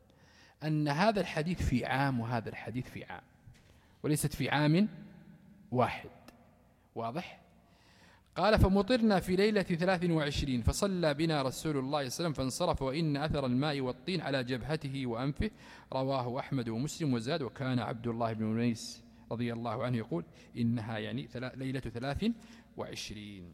أن هذا الحديث في عام وهذا الحديث في عام وليست في عام واحد، واضح؟ قال فمطرنا في ليلة ثلاث وعشرين فصلى بنا رسول الله صلى الله عليه وسلم فانصرف وإن أثر الماء والطين على جبهته وأنفه. رواه أحمد ومسلم وزاد وكان عبد الله بن أنيس رضي الله عنه يقول إنها يعني ليلة ثلاث وعشرين.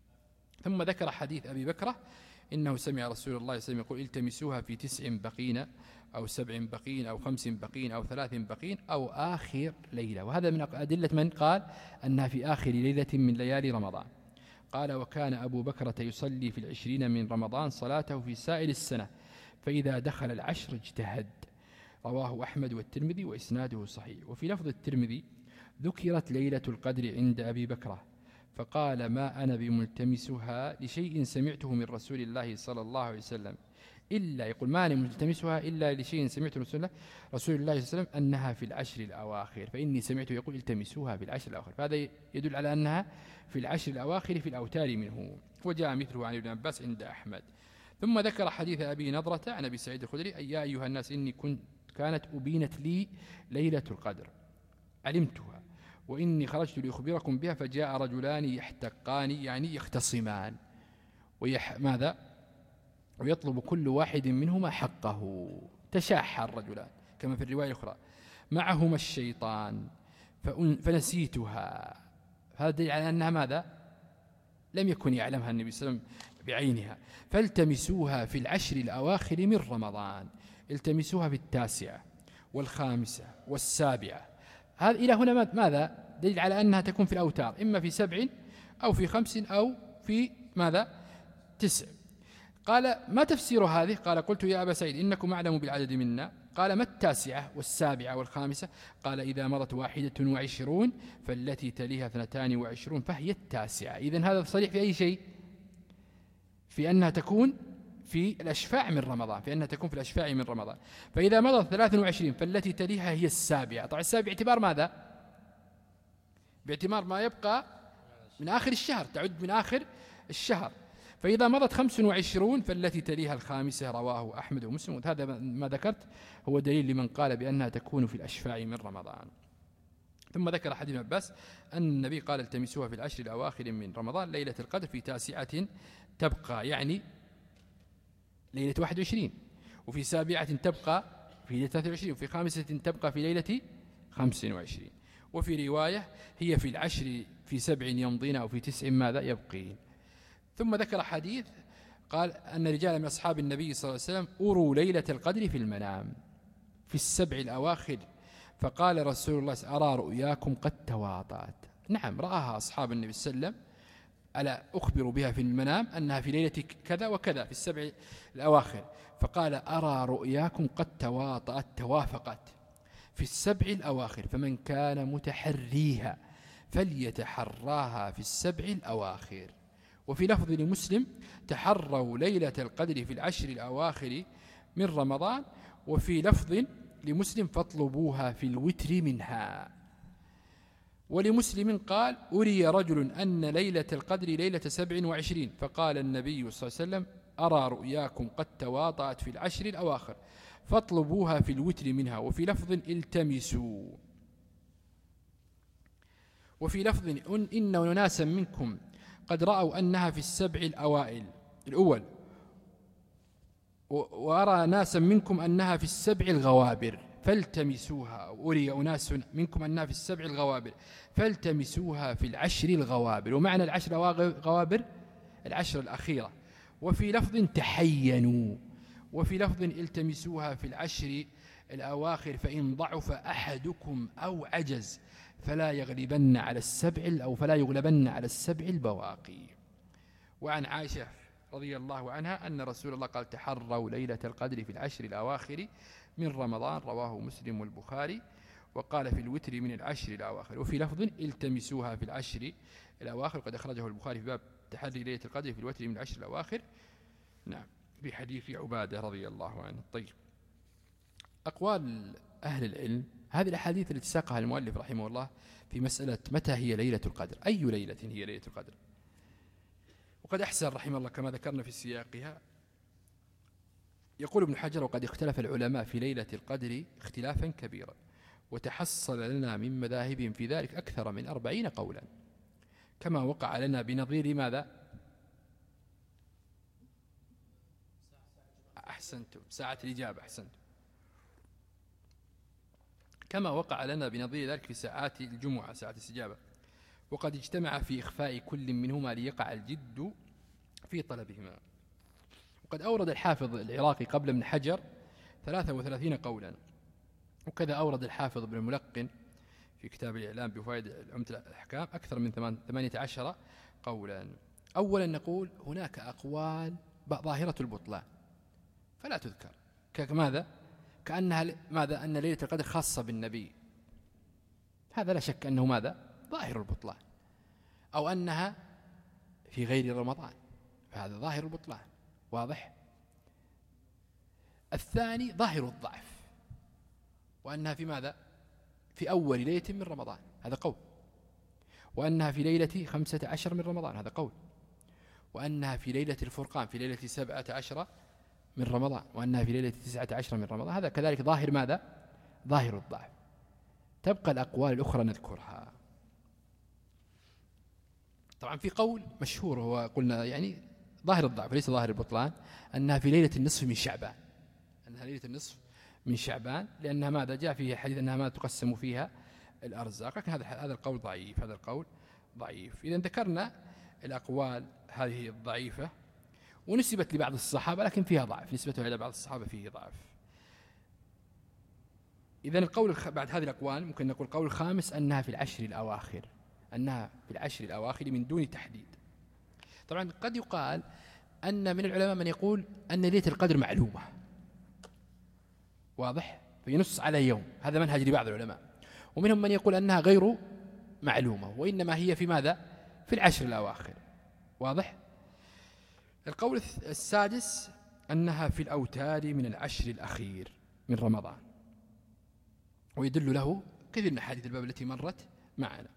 ثم ذكر حديث أبي بكرة إنه سمع رسول الله صلى الله عليه وسلم يقول التمسوها في تسع بقين أو سبع بقين أو خمس بقين أو ثلاث بقين أو آخر ليلة، وهذا من أدلة من قال أنها في آخر ليلة من ليالي رمضان. قال وكان أبو بكرة يصلي في العشرين من رمضان صلاته في سائر السنة، فإذا دخل العشر اجتهد. رواه أحمد والترمذي وإسناده صحيح. وفي لفظ الترمذي ذكرت ليلة القدر عند أبي بكرة فقال ما أنا بملتمسها لشيء سمعته من رسول الله صلى الله عليه وسلم إلا يقول ما أنا ملتمسها إلا لشيء سمعته من رسول الله رسول الله صلى الله عليه وسلم أنها في العشر الأواخر، فإني سمعته يقول التمسوها في العشر الأواخر، فهذا يدل على أنها في العشر الأواخر في الأوتار منه. وجاء مثله عن ابن عباس عند أحمد. ثم ذكر حديث أبي نضرة عن أبي سعيد الخدري يا أيها الناس إني كنت كانت أبينت لي ليلة القدر علمتها وإني خرجت لأخبركم بها فجاء رجلان يحتقان يعني يختصمان ويح ماذا ويطلب كل واحد منهما حقه، تشاحى الرجلان كما في الرواية الأخرى معهما الشيطان فنسيتها. هذا دليل على أنها ماذا لم يكن يعلمها النبي صلى الله عليه وسلم بعينها، فالتمسوها في العشر الأواخر من رمضان. التمسوها في التاسعة والخامسة والسابعة. هذا إلى هنا ماذا؟ دليل على أنها تكون في الأوتار، إما في سبع أو في خمس أو في ماذا؟ تسع. قال ما تفسير هذه؟ قال قلت يا أبا سعيد إنكم أعلم بالعدد منا. قال ما التاسعة والسابعة والخامسة؟ قال إذا مضت واحدة وعشرون فالتي تليها اثنتان وعشرون فهي التاسعة. إذن هذا صريح في أي شيء؟ في أنها تكون في الأشفاع من رمضان، في أنها تكون في الأشفاع من رمضان. فإذا مضت ثلاث وعشرين فالتي تليها هي السابعة. طبعا السابعة باعتبار ماذا؟ باعتبار ما يبقى من آخر الشهر، تعد من آخر الشهر. فإذا مضت خمس وعشرون فالتي تليها الخامسة. رواه أحمد ومسلم. هذا ما ذكرت هو دليل لمن قال بأنها تكون في الأشفاع من رمضان. ثم ذكر حديث ابن عباس أن النبي قال التمسوها في العشر الأواخر من رمضان ليلة القدر في تاسعة تبقى، يعني ليلة واحد وعشرين، وفي سابعة تبقى في ليلة ثلاثة وعشرين، وفي خامسة تبقى في ليلة خمس وعشرين. وفي رواية هي في العشر في سبع يمضين أو في تسع ماذا يبقين. ثم ذكر حديث قال أن رجال من أصحاب النبي صلى الله عليه وسلم أروا ليلة القدر في المنام في السبع الأواخر، فقال رسول الله أرى رؤياكم قد تواطأت. نعم رآها أصحاب النبي صلى الله عليه وسلم، ألا أخبر بها في المنام أنها في ليلة كذا وكذا في السبع الأواخر، فقال أرى رؤياكم قد تواطأت توافقت في السبع الأواخر، فمن كان متحريها فليتحراها في السبع الأواخر. وفي لفظ لمسلم تحروا ليلة القدر في العشر الأواخر من رمضان. وفي لفظ لمسلم فاطلبوها في الوتر منها. ولمسلم قال أري رجل أن ليلة القدر ليلة سبع وعشرين، فقال النبي صلى الله عليه وسلم أرى رؤياكم قد تواطأت في العشر الأواخر فاطلبوها في الوتر منها. وفي لفظ التمسوا. وفي لفظ إن ناسا منكم قد رأوا أنها في السبع الأوائل الأول، وأرى ناسا منكم أنها في السبع الغوابر فالتمسوها. أري أناس منكم أنها في السبع الغوابر فالتمسوها في العشر الغوابر. ومعنى العشر الغوابر العشر الأخيرة. وفي لفظ تحينوا. وفي لفظ التمسوها في العشر الأواخر فإن ضعف أحدكم أو عجز فلا يغلبن على السبع أو فلا يغلبن على السبع البواقي. وعن عائشة رضي الله عنها أن رسول الله قال تحروا ليلة القدر في العشر الأواخر من رمضان. رواه مسلم والبخاري. وقال في الوتر من العشر الأواخر. وفي لفظ التمسوها في العشر الأواخر قد أخرجه البخاري في باب تحري ليلة القدر في الوتر من العشر الأواخر. نعم في حديث عبادة رضي الله عنه. طيب أقوال أهل العلم هذه الأحاديث التي ساقها المؤلف رحمه الله في مسألة متى هي ليلة القدر، أي ليلة هي ليلة القدر. وقد أحسن رحمه الله كما ذكرنا في سياقها. يقول ابن حجر وقد اختلف العلماء في ليلة القدر اختلافا كبيرا، وتحصل لنا من مذاهبهم في ذلك أكثر من أربعين قولا، كما وقع لنا بنظير ماذا؟ أحسنتم ساعة الإجابة أحسنتم. كما وقع لنا بنظير ذلك في ساعات الجمعة ساعة الاستجابة. وقد اجتمع في إخفاء كل منهما ليقع الجد في طلبهما. وقد أورد الحافظ العراقي قبل ابن حجر ثلاثة وثلاثين قولا، وكذا أورد الحافظ ابن الملقن في كتاب الإعلام بفوائد عمدة الأحكام أكثر من ثمانية عشر قولا. أولا نقول هناك أقوال ظاهرة البطلان فلا تذكر، كماذا؟ كأنها ماذا؟ أن ليلة القدر خاصة بالنبي، هذا لا شك أنه ماذا؟ ظاهر البطلان. أو أنها في غير رمضان فهذا ظاهر البطلان واضح. الثاني ظاهر الضعف، وأنها في ماذا؟ في أول ليلة من رمضان هذا قول، وأنها في ليلة خمسة عشر من رمضان هذا قول، وأنها في ليلة الفرقان في ليلة سبعة عشر من رمضان، وأنها في ليلة تسعة عشر من رمضان هذا كذلك ظاهر ماذا؟ ظاهر الضعف. تبقى الأقوال الأخرى نذكرها. طبعا في قول مشهور هو قلنا يعني ظاهر الضعف ليس ظاهر البطلان، أنها في ليلة النصف من شعبان، أنها ليلة النصف من شعبان، لأنها ماذا؟ جاء فيه حديث أنها ما تقسم فيها الأرزاق، لكن هذا هذا القول ضعيف، هذا القول ضعيف. إذا ذكرنا الأقوال هذه الضعيفة ونسبت لبعض الصحابة لكن فيها ضعف، نسبتها إلى بعض الصحابة فيه ضعف. إذن القول بعد هذه الأقوال ممكن نقول القول الخامس أنها في العشر الأواخر، أنها في العشر الأواخر من دون تحديد. طبعا قد يقال أن من العلماء من يقول أن ليلة القدر معلومة، واضح، فينص على يوم، هذا منهج لبعض العلماء. ومنهم من يقول أنها غير معلومة وإنما هي في ماذا؟ في العشر الأواخر، واضح. القول السادس أنها في الأوتار من العشر الأخير من رمضان، ويدل له كثير من حديث الباب التي مرت معنا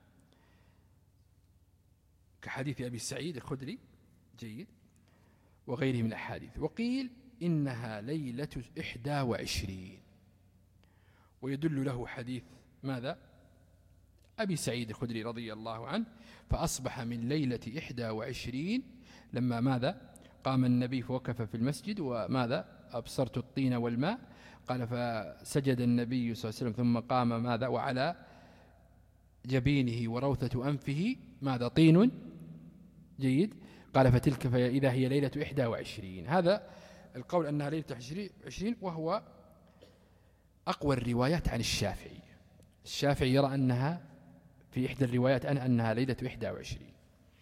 كحديث أبي سعيد الخدري، جيد، وغيره من الأحاديث. وقيل إنها ليلة إحدى وعشرين، ويدل له حديث ماذا؟ أبي سعيد الخدري رضي الله عنه، فأصبح من ليلة إحدى وعشرين لما ماذا؟ قام النبي فوقف في المسجد وماذا؟ أبصرت الطين والماء، قال فسجد النبي صلى الله عليه وسلم ثم قام ماذا؟ وعلى جبينه وروثة أنفه ماذا؟ طين، جيد، قال فتلك فإذا هي ليلة إحدى وعشرين. هذا القول أنها ليلة عشرين، وهو أقوى الروايات عن الشافعي. الشافعي يرى أنها في إحدى الروايات أن أنها ليلة إحدى وعشرين.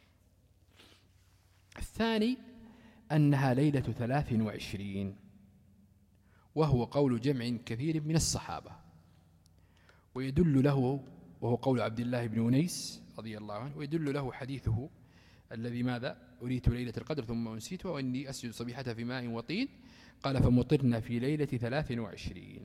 الثاني أنها ليلة ثلاث وعشرين، وهو قول جمع كثير من الصحابة، ويدل له، وهو قول عبد الله بن أنيس رضي الله عنه، ويدل له حديثه الذي ماذا؟ أريت ليلة القدر ثم أنسيتها وإني أسجد صبيحة في ماء وطين، قال فمطرنا في ليلة ثلاث وعشرين.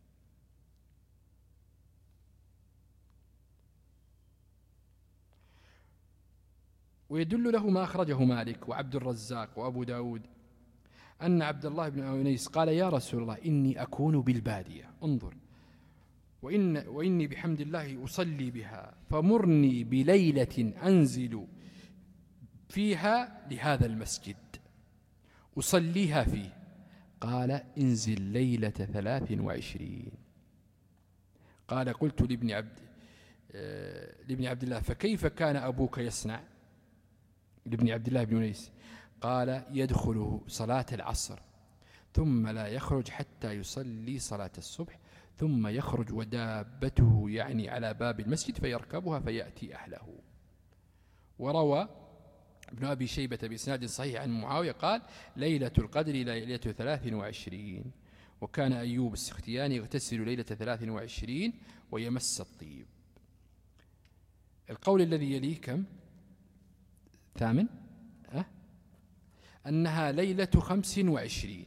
ويدل له ما أخرجه مالك وعبد الرزاق وأبو داود أن عبد الله بن أنيس قال يا رسول الله إني أكون بالبادية، انظر، وإن وإني بحمد الله أصلي بها، فمرني بليلة أنزل فيها لهذا المسجد أصليها فيه. قال انزل ليلة ثلاث وعشرين. قال قلت لابن عبد آه لابن عبد الله فكيف كان أبوك يصنع؟ لابن عبد الله بن أنيس قال يدخل صلاة العصر ثم لا يخرج حتى يصلي صلاة الصبح، ثم يخرج ودابته يعني على باب المسجد فيركبها فيأتي أهله. وروى ابن أبي شيبة بإسناد صحيح عن معاوية قال ليلة القدر ليلة ثلاث وعشرين، وكان أيوب السختياني يغتسل ليلة ثلاث وعشرين ويمس الطيب. القول الذي يليه كم؟ ثامن أه؟ أنها ليلة خمس وعشرين،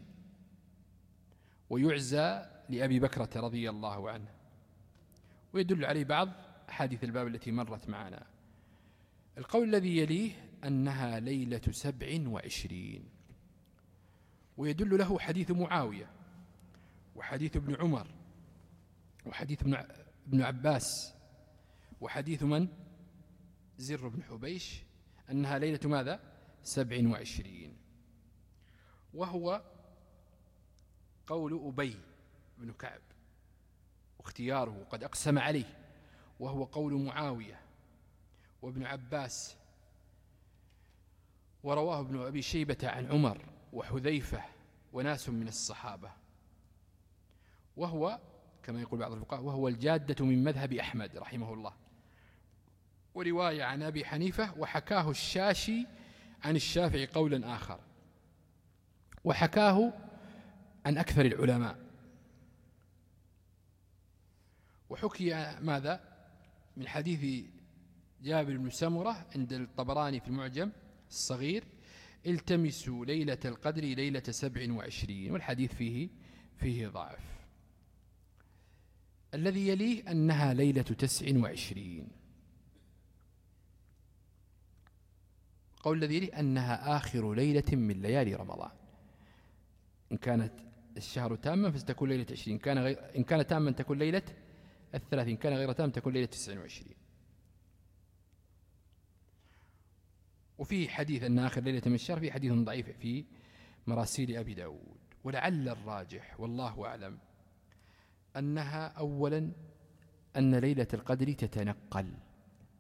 ويعزى لأبي بكرة رضي الله عنه، ويدل عليه بعض أحاديث الباب التي مرت معنا. القول الذي يليه أنها ليلة سبع وعشرين، ويدل له حديث معاوية وحديث ابن عمر وحديث ابن عباس وحديث من؟ زر بن حبيش، أنها ليلة ماذا؟ سبع وعشرين، وهو قول أبي بن كعب واختياره قد أقسم عليه، وهو قول معاوية وابن عباس، ورواه ابن أبي شيبة عن عمر وحذيفة وناس من الصحابة، وهو كما يقول بعض الفقهاء وهو الجادة من مذهب أحمد رحمه الله، ورواية عن أبي حنيفة، وحكاه الشاشي عن الشافعي قولا آخر، وحكاه عن أكثر العلماء. وحكي ماذا؟ من حديث جابر بن سمرة عند الطبراني في المعجم الصغير التمسوا ليلة القدر ليلة سبع وعشرين، والحديث فيه فيه ضعف. الذي يليه أنها ليلة تسع وعشرين. قول الذي يليه أنها آخر ليلة من ليالي رمضان، إن كانت الشهر تاما فستكون ليلة عشرين، كان غير إن كان تاما تكون ليلة الثلاثين، كان غير تام تكون ليلة تسع وعشرين. وفي حديث أن آخر ليلة من الشهر في حديث ضعيف في مراسيل أبي داود. ولعل الراجح والله أعلم أنها أولا أن ليلة القدر تتنقل،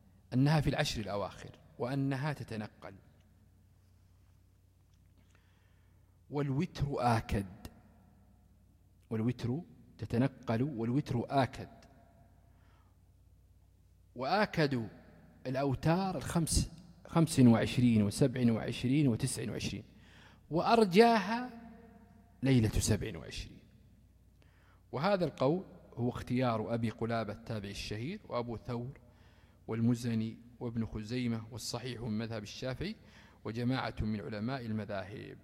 أنها في العشر الأواخر وأنها تتنقل. والوتر آكد، والوتر تتنقل والوتر آكد، وآكد الأوتار الخمس خمس وعشرين وسبع وعشرين وتسع وعشرين، وأرجاها ليلة سبع وعشرين. وهذا القول هو اختيار أبي قلابة التابعي الشهير وأبو ثور والمزني وابن خزيمة، والصحيح من مذهب الشافعي وجماعة من علماء المذاهب.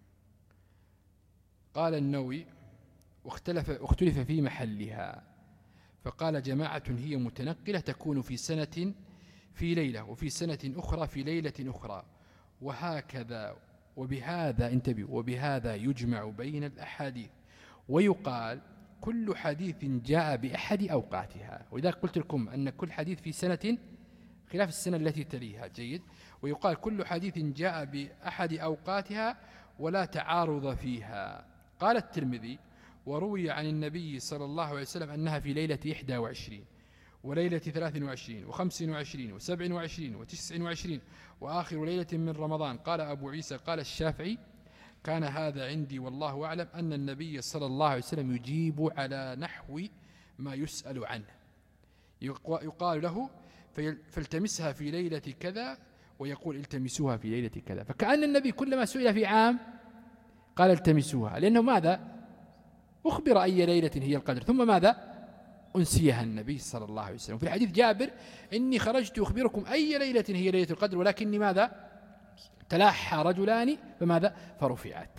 قال النووي واختلف, واختلف في محلها، فقال جماعة هي متنقلة تكون في سنة في ليلة، وفي سنة أخرى في ليلة أخرى، وهكذا. وبهذا انتبهوا، وبهذا يجمع بين الأحاديث، ويقال كل حديث جاء بأحد أوقاتها. وإذا قلت لكم أن كل حديث في سنة خلاف السنة التي تليها، جيد. ويقال كل حديث جاء بأحد أوقاتها ولا تعارض فيها. قال الترمذي وروي عن النبي صلى الله عليه وسلم أنها في ليلة إحدى وعشرين وليلة ثلاث وعشرين وخمس وعشرين وسبع وعشرين وتسع وعشرين وآخر ليلة من رمضان. قال أبو عيسى قال الشافعي كان هذا عندي والله أعلم أن النبي صلى الله عليه وسلم يجيب على نحو ما يسأل عنه، يقال له فالتمسها في ليلة كذا ويقول التمسوها في ليلة كذا. فكأن النبي كلما سئل في عام قال التمسوها، لأنه ماذا؟ أخبر أي ليلة هي القدر، ثم ماذا؟ أنسيها النبي صلى الله عليه وسلم. في الحديث جابر إني خرجت أخبركم أي ليلة هي ليلة القدر، ولكني ماذا؟ تلاحى رجلان فماذا؟ فرفعت.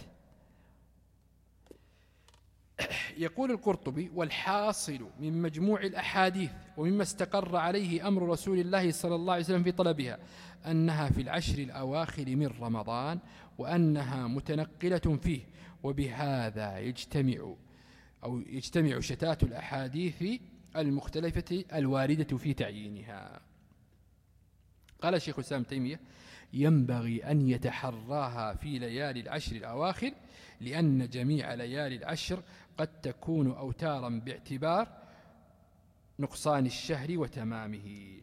يقول القرطبي والحاصل من مجموع الأحاديث ومما استقر عليه أمر رسول الله صلى الله عليه وسلم في طلبها أنها في العشر الأواخر من رمضان، وأنها متنقلة فيه، وبهذا يجتمع أو يجتمع شتات الأحاديث المختلفة الواردة في تعيينها. قال الشيخ الإسلام تيمية ينبغي أن يتحراها في ليالي العشر الأواخر، لأن جميع ليالي العشر قد تكون أوتارا باعتبار نقصان الشهر وتمامه.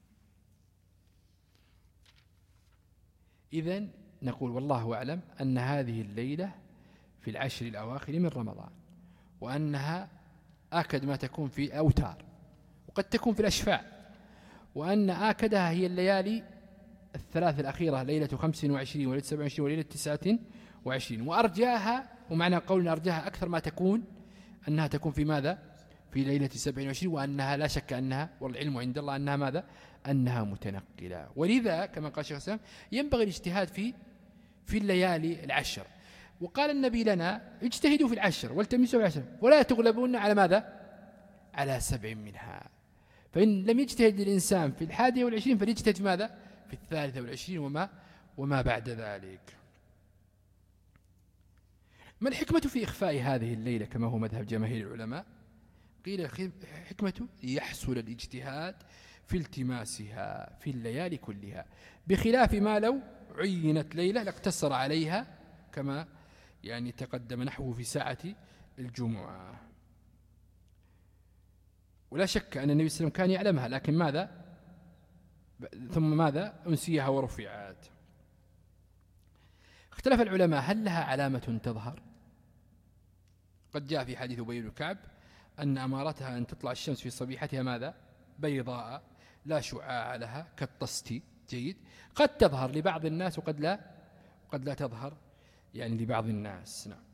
إذن نقول والله أعلم أن هذه الليلة في العشر الأواخر من رمضان، وأنها آكد ما تكون في أوتار، وقد تكون في الأشفاع، وأن آكدها هي الليالي الثلاث الأخيرة ليلة خمس وعشرين وليلة سبع وعشرين وليلة تسعة وعشرين، وأرجاها، ومعنى قولنا أرجاها أكثر ما تكون أنها تكون في ماذا؟ في ليلة سبع وعشرين، وأنها لا شك أنها، والعلم عند الله أنها ماذا؟ أنها متنقلة. ولذا كما قال الشيخ الإسلام ينبغي الاجتهاد في في الليالي العشر. وقال النبي لنا اجتهدوا في العشر والتمسوا في العشر ولا تغلبون على ماذا؟ على سبع منها. فإن لم يجتهد الإنسان في الحادية والعشرين فليجتهد في ماذا؟ في الثالثة والعشرين وما, وما بعد ذلك. ما الحكمة في إخفاء هذه الليلة كما هو مذهب جماهير العلماء؟ قيل حكمة يحصل الاجتهاد في التماسها في الليالي كلها، بخلاف ما لو عينت ليلة لاقتصر عليها كما يعني تقدم نحوه في ساعة الجمعة. ولا شك أن النبي صلى الله عليه وسلم كان يعلمها، لكن ماذا؟ ثم ماذا؟ أنسيها ورفعت. اختلف العلماء هل لها علامة تظهر؟ قد جاء في حديث أبي بن كعب أن أمارتها أن تطلع الشمس في صبيحتها ماذا؟ بيضاء لا شعاع لها كالطست، جيد. قد تظهر لبعض الناس وقد لا قد لا تظهر يعني لبعض الناس، نعم.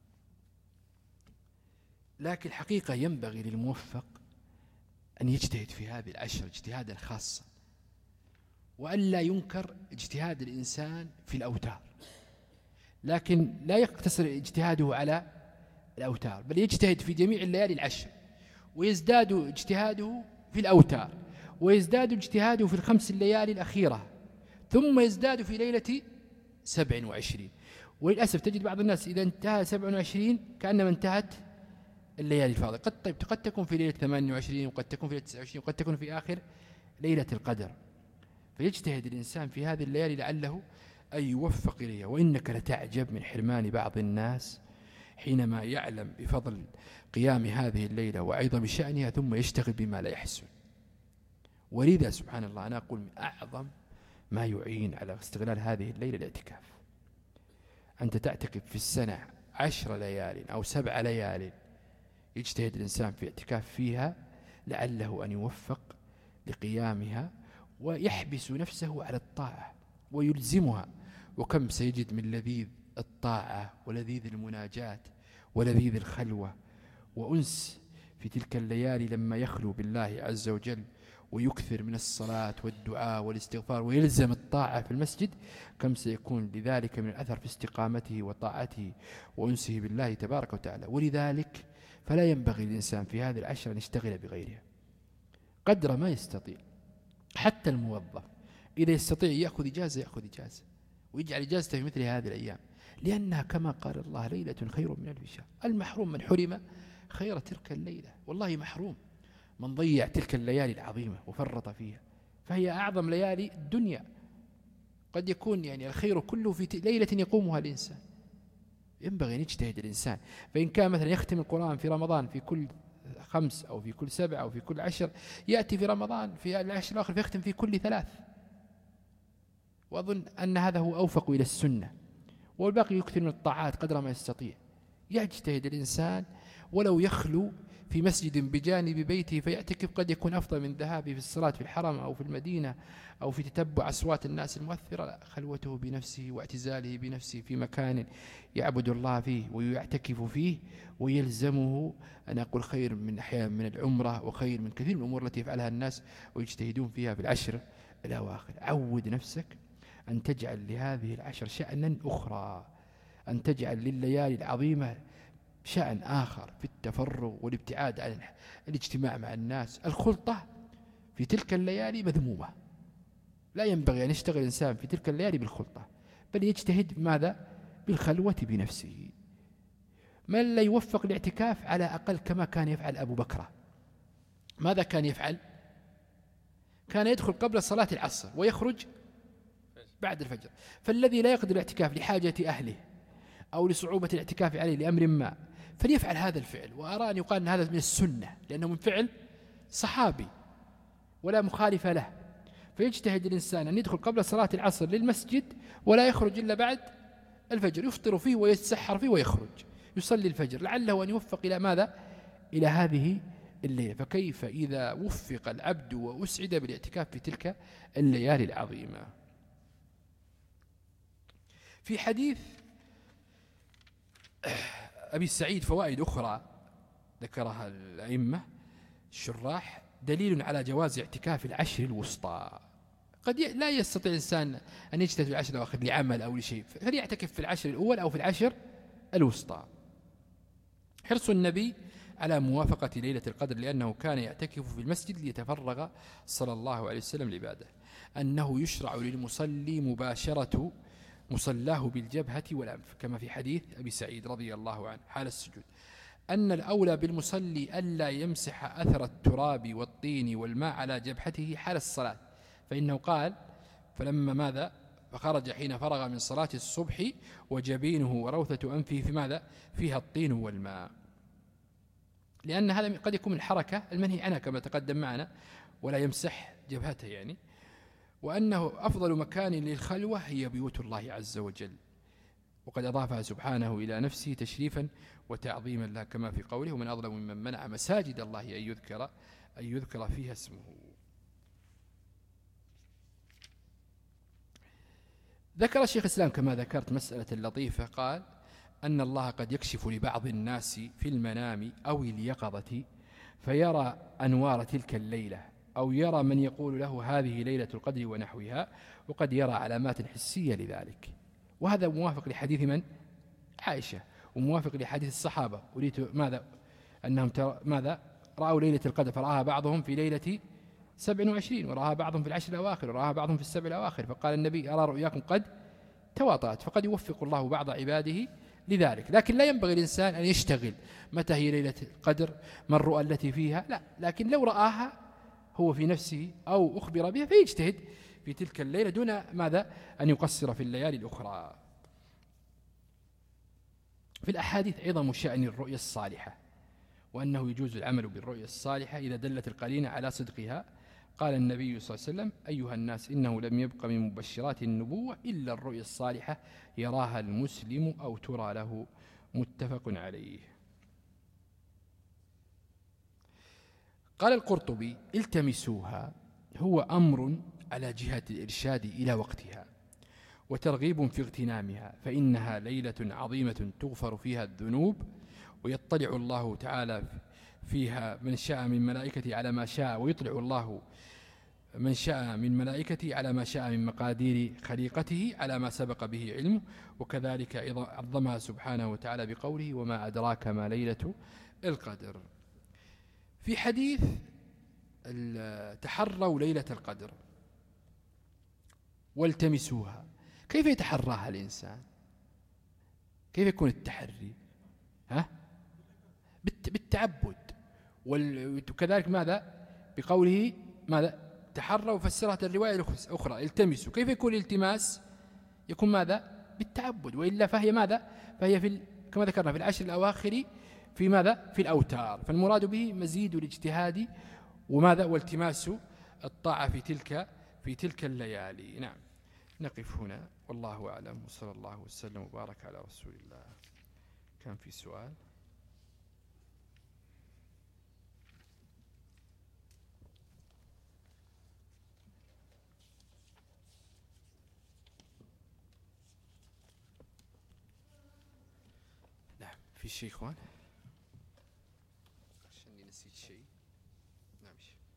لكن الحقيقة ينبغي للموفق أن يجتهد في هذه العشر اجتهادا خاصا، وأن لا ينكر اجتهاد الإنسان في الأوتار، لكن لا يقتصر اجتهاده على الأوتار، بل يجتهد في جميع الليالي العشر، ويزداد اجتهاده في الأوتار، ويزداد اجتهاده في الخمس الليالي الأخيرة، ثم يزداد في ليلة سبع وعشرين. وللأسف تجد بعض الناس إذا انتهى سبع وعشرين كأنما انتهت الليالي الفاضلة. قد, طيب قد تكون في ليلة ثمان وعشرين، وقد تكون في ليلة تسع وعشرين، وقد تكون في آخر ليلة القدر. فيجتهد الإنسان في هذه الليالي لعله أن يوفق إليها. وإنك لتعجب من حرمان بعض الناس حينما يعلم بفضل قيام هذه الليلة وعظم شأنها ثم يشتغل بما لا يحسن. ولذا سبحان الله أنا أقول من أعظم ما يعين على استغلال هذه الليلة الاعتكاف. أنت تعتكف في السنة عشر ليال أو سبع ليال، يجتهد الإنسان في اعتكاف فيها لعله أن يوفق لقيامها ويحبس نفسه على الطاعة ويلزمها. وكم سيجد من لذيذ الطاعة ولذيذ المناجاة ولذيذ الخلوة وأنس في تلك الليالي لما يخلو بالله عز وجل ويكثر من الصلاة والدعاء والاستغفار ويلزم الطاعة في المسجد، كم سيكون لذلك من الأثر في استقامته وطاعته وأنسه بالله تبارك وتعالى. ولذلك فلا ينبغي للإنسان في هذه العشر أن يشتغل بغيرها قدر ما يستطيع. حتى الموظف إذا يستطيع يأخذ إجازة يأخذ إجازة ويجعل إجازته في مثل هذه الأيام، لأنها كما قال الله ليلة خير من ألف شهر. المحروم من حرم خير تلك الليلة، والله محروم من ضيع تلك الليالي العظيمة وفرط فيها، فهي أعظم ليالي الدنيا. قد يكون يعني الخير كله في ليلة يقومها الإنسان. ينبغي أن يجتهد الإنسان، فإن كان مثلا يختم القرآن في رمضان في كل خمس أو في كل سبع أو في كل عشر، يأتي في رمضان في العشر الآخر فيختم في كل ثلاث، وأظن أن هذا هو أوفق إلى السنة. والباقي يكثر من الطاعات قدر ما يستطيع. يجتهد الإنسان ولو يخلو في مسجد بجانب بيته فيعتكف، قد يكون أفضل من ذهابه في الصلاة في الحرم أو في المدينة أو في تتبع أصوات الناس المؤثرة. لا، خلوته بنفسه واعتزاله بنفسه في مكان يعبد الله فيه ويعتكف فيه ويلزمه أن أقول خير من أحيان من العمرة وخير من كثير من الأمور التي يفعلها الناس ويجتهدون فيها في العشر الأواخر. عود نفسك أن تجعل لهذه العشر شأنا أخرى، أن تجعل لليالي العظيمة شأن آخر في التفرغ والابتعاد عن الاجتماع مع الناس. الخلطة في تلك الليالي مذمومة، لا ينبغي أن يشتغل الإنسان في تلك الليالي بالخلطة، بل يجتهد ماذا؟ بالخلوة بنفسه. من لا يوفق الاعتكاف على أقل كما كان يفعل أبو بكر. ماذا كان يفعل؟ كان يدخل قبل صلاة العصر ويخرج بعد الفجر. فالذي لا يقدر الاعتكاف لحاجة أهله أو لصعوبة الاعتكاف عليه لأمر ما فليفعل هذا الفعل. وأرى أن يقال أن هذا من السنة لأنه من فعل صحابي ولا مخالف له. فيجتهد الإنسان أن يدخل قبل صلاة العصر للمسجد ولا يخرج إلا بعد الفجر، يفطر فيه ويتسحر فيه ويخرج يصلي الفجر، لعله أن يوفق إلى ماذا؟ إلى هذه الليلة. فكيف إذا وفق العبد وأسعد بالاعتكاف في تلك الليالي العظيمة. في حديث أبي سعيد فوائد أخرى ذكرها الأئمة الشراح دليل على جواز اعتكاف العشر الوسطى. قد لا يستطيع الإنسان أن يجتهد في العشر الأواخر لعمل أو لشيء، فليعتكف في العشر الأول أو في العشر الوسطى. حرص النبي على موافقة ليلة القدر لأنه كان يعتكف في المسجد ليتفرغ صلى الله عليه وسلم لعباده. أنه يشرع للمصلي مباشرة مصلاه بالجبهة والأنف كما في حديث أبي سعيد رضي الله عنه حال السجود. أن الأولى بالمصلي ألا يمسح أثر التراب والطين والماء على جبهته حال الصلاة، فإنه قال فلما ماذا فخرج حين فرغ من صلاة الصبح وجبينه وروثة أنفه في ماذا فيها الطين والماء، لأن هذا قد يكون الحركة المنهي عنها كما تقدم معنا، ولا يمسح جبهته يعني. وأنه أفضل مكان للخلوة هي بيوت الله عز وجل، وقد أضافها سبحانه إلى نفسه تشريفا وتعظيما لها كما في قوله ومن أظلم ممن منع مساجد الله أن يذكر, أن يذكر فيها اسمه. ذكر الشيخ الإسلام كما ذكرت مسألة لطيفة، قال أن الله قد يكشف لبعض الناس في المنام أو اليقظة فيرى أنوار تلك الليلة، أو يرى من يقول له هذه ليلة القدر ونحوها، وقد يرى علامات حسية لذلك. وهذا موافق لحديث من؟ عائشة، وموافق لحديث الصحابة أريد ماذا أنهم ماذا رأوا ليلة القدر فرآها بعضهم في ليلة سبع وعشرين ورآها بعضهم في العشر الأواخر ورآها بعضهم في السبع الأواخر، فقال النبي أرى رؤياكم قد تواطأت، فقد يوفق الله بعض عباده لذلك. لكن لا ينبغي الإنسان أن يشتغل متى هي ليلة القدر ما الرؤى التي فيها، لا، لكن لو رآها هو في نفسه أو أخبر بها فيجتهد في تلك الليلة دون ماذا أن يقصر في الليالي الأخرى. في الأحاديث عظم شأن الرؤيا الصالحة، وأنه يجوز العمل بالرؤيا الصالحة إذا دلت القرينة على صدقها، قال النبي صلى الله عليه وسلم: أيها الناس، إنه لم يبق من مبشرات النبوة إلا الرؤيا الصالحة يراها المسلم أو ترى له. متفق عليه. قال القرطبي: التمسوها هو أمر على جهة الإرشاد إلى وقتها وترغيب في اغتنامها، فإنها ليلة عظيمة تغفر فيها الذنوب، ويطلع الله تعالى فيها من شاء من ملائكته على ما شاء، ويطلع الله من شاء من ملائكته على ما شاء من مقادير خليقته على ما سبق به علمه. وكذلك عظمها سبحانه وتعالى بقوله: وما أدراك ما ليلة القدر. في حديث تحروا ليلة القدر والتمسوها، كيف يتحراها الإنسان؟ كيف يكون التحري؟ ها؟ بالتعبد. وكذلك ماذا بقوله ماذا تحروا، وفسرها الرواية الأخرى التمسوا. كيف يكون الالتماس؟ يكون ماذا؟ بالتعبد. وإلا فهي ماذا؟ فهي في كما ذكرنا في العشر الأواخر في ماذا؟ في الأوتار. فالمراد به مزيد الاجتهاد وماذا؟ والتماس الطاعة في تلك في تلك الليالي. نعم، نقف هنا والله أعلم، وصلى الله وسلم وبارك على رسول الله. كان في سؤال؟ نعم، في شيء إخوان؟ عشان نسيت شيء. نعم.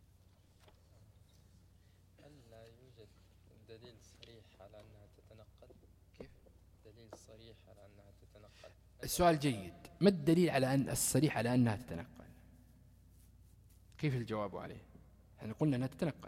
هل لا يوجد دليل صريح على أنها تتنقل؟ كيف؟ دليل صريح على أنها تتنقل. السؤال جيد. ما الدليل على أن الصريح على أنها تتنقل؟ كيف الجواب عليه؟ احنا قلنا أنها تتنقل.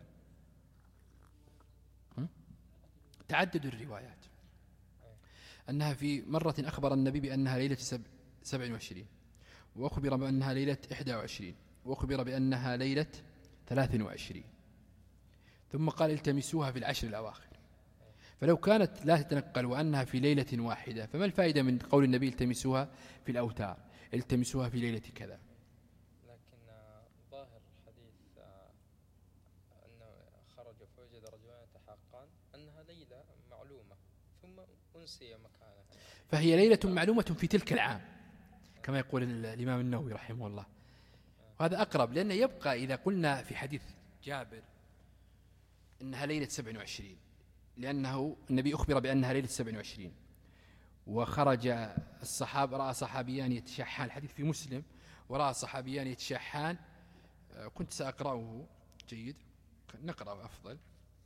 تعدد الروايات أنها في مرة أخبر النبي بأنها ليلة سبع وعشرين، وأخبر بأنها ليلة إحدى وعشرين، وأخبر بأنها ليلة ثلاث وعشرين، ثم قال التمسوها في العشر الأواخر. فلو كانت لا تتنقل وأنها في ليلة واحدة، فما الفائدة من قول النبي التمسوها في الأوتار، التمسوها في ليلة كذا؟ لكن ظاهر الحديث أنه خرج فوجد رجلان يتحاقان أنها ليلة معلومة ثم أنسي مكانها، فهي ليلة معلومة في تلك العام كما يقول الإمام النووي رحمه الله. وهذا أقرب، لأنه يبقى إذا قلنا في حديث جابر إنها ليلة سبع وعشرين، لأنه النبي أخبر بأنها ليلة سبع وعشرين، وخرج الصحابة، رأى صحابيان يتشاحان، الحديث في مسلم، ورأى صحابيان يتشاحان. كنت سأقرأه. جيد، نقرأه أفضل.